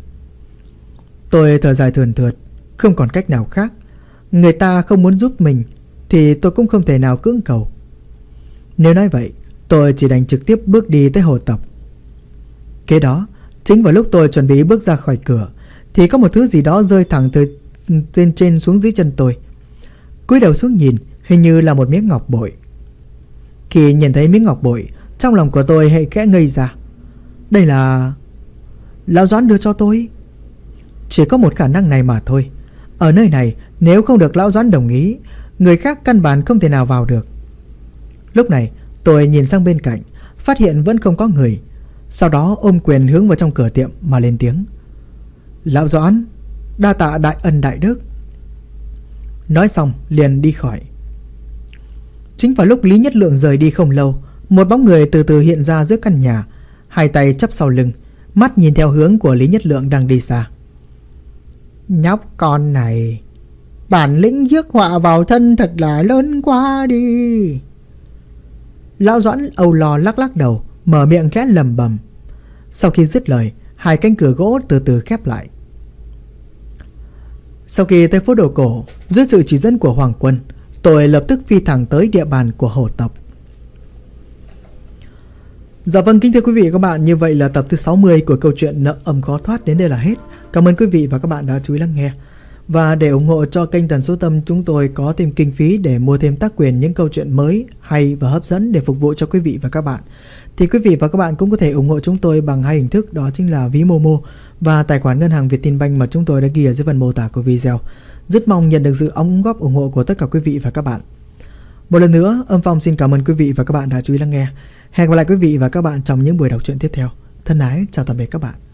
Tôi thở dài thườn thượt, không còn cách nào khác. Người ta không muốn giúp mình thì tôi cũng không thể nào cưỡng cầu. Nếu nói vậy, tôi chỉ đành trực tiếp bước đi tới hồ tộc. Kế đó, chính vào lúc tôi chuẩn bị bước ra khỏi cửa, thì có một thứ gì đó rơi thẳng từ trên xuống dưới chân tôi. Cúi đầu xuống nhìn, hình như là một miếng ngọc bội. Khi nhìn thấy miếng ngọc bội, trong lòng của tôi hệ khẽ ngây ra. Đây là Lão Doãn đưa cho tôi. Chỉ có một khả năng này mà thôi. Ở nơi này, nếu không được Lão Doãn đồng ý, người khác căn bản không thể nào vào được. Lúc này tôi nhìn sang bên cạnh, phát hiện vẫn không có người. Sau đó ôm quyền hướng vào trong cửa tiệm mà lên tiếng. Lão Doãn, đa tạ đại ân đại đức. Nói xong liền đi khỏi. Chính vào lúc Lý Nhất Lượng rời đi không lâu, một bóng người từ từ hiện ra giữa căn nhà, hai tay chắp sau lưng, mắt nhìn theo hướng của Lý Nhất Lượng đang đi xa. Nhóc con này, bản lĩnh rước họa vào thân thật là lớn quá đi. Lão Doãn âu lo lắc lắc đầu, mở miệng khẽ lầm bầm. Sau khi dứt lời, hai cánh cửa gỗ từ từ khép lại. Sau khi tới phố đồ cổ, dưới sự chỉ dẫn của Hoàng Quân, tôi lập tức phi thẳng tới địa bàn của hồ tộc. Dạ vâng, kính thưa quý vị và các bạn, như vậy là tập thứ 60 của câu chuyện Nợ Âm Khó Thoát đến đây là hết. Cảm ơn quý vị và các bạn đã chú ý lắng nghe. Và để ủng hộ cho kênh Tần Số Tâm, chúng tôi có thêm kinh phí để mua thêm tác quyền những câu chuyện mới, hay và hấp dẫn để phục vụ cho quý vị và các bạn. Thì quý vị và các bạn cũng có thể ủng hộ chúng tôi bằng hai hình thức, đó chính là ví Momo và tài khoản ngân hàng Vietinbank mà chúng tôi đã ghi ở dưới phần mô tả của video. Rất mong nhận được sự đóng góp ủng hộ của tất cả quý vị và các bạn. Một lần nữa, Âm Phong xin cảm ơn quý vị và các bạn đã chú ý lắng nghe. Hẹn gặp lại quý vị và các bạn trong những buổi đọc truyện tiếp theo. Thân ái, chào tạm biệt các bạn.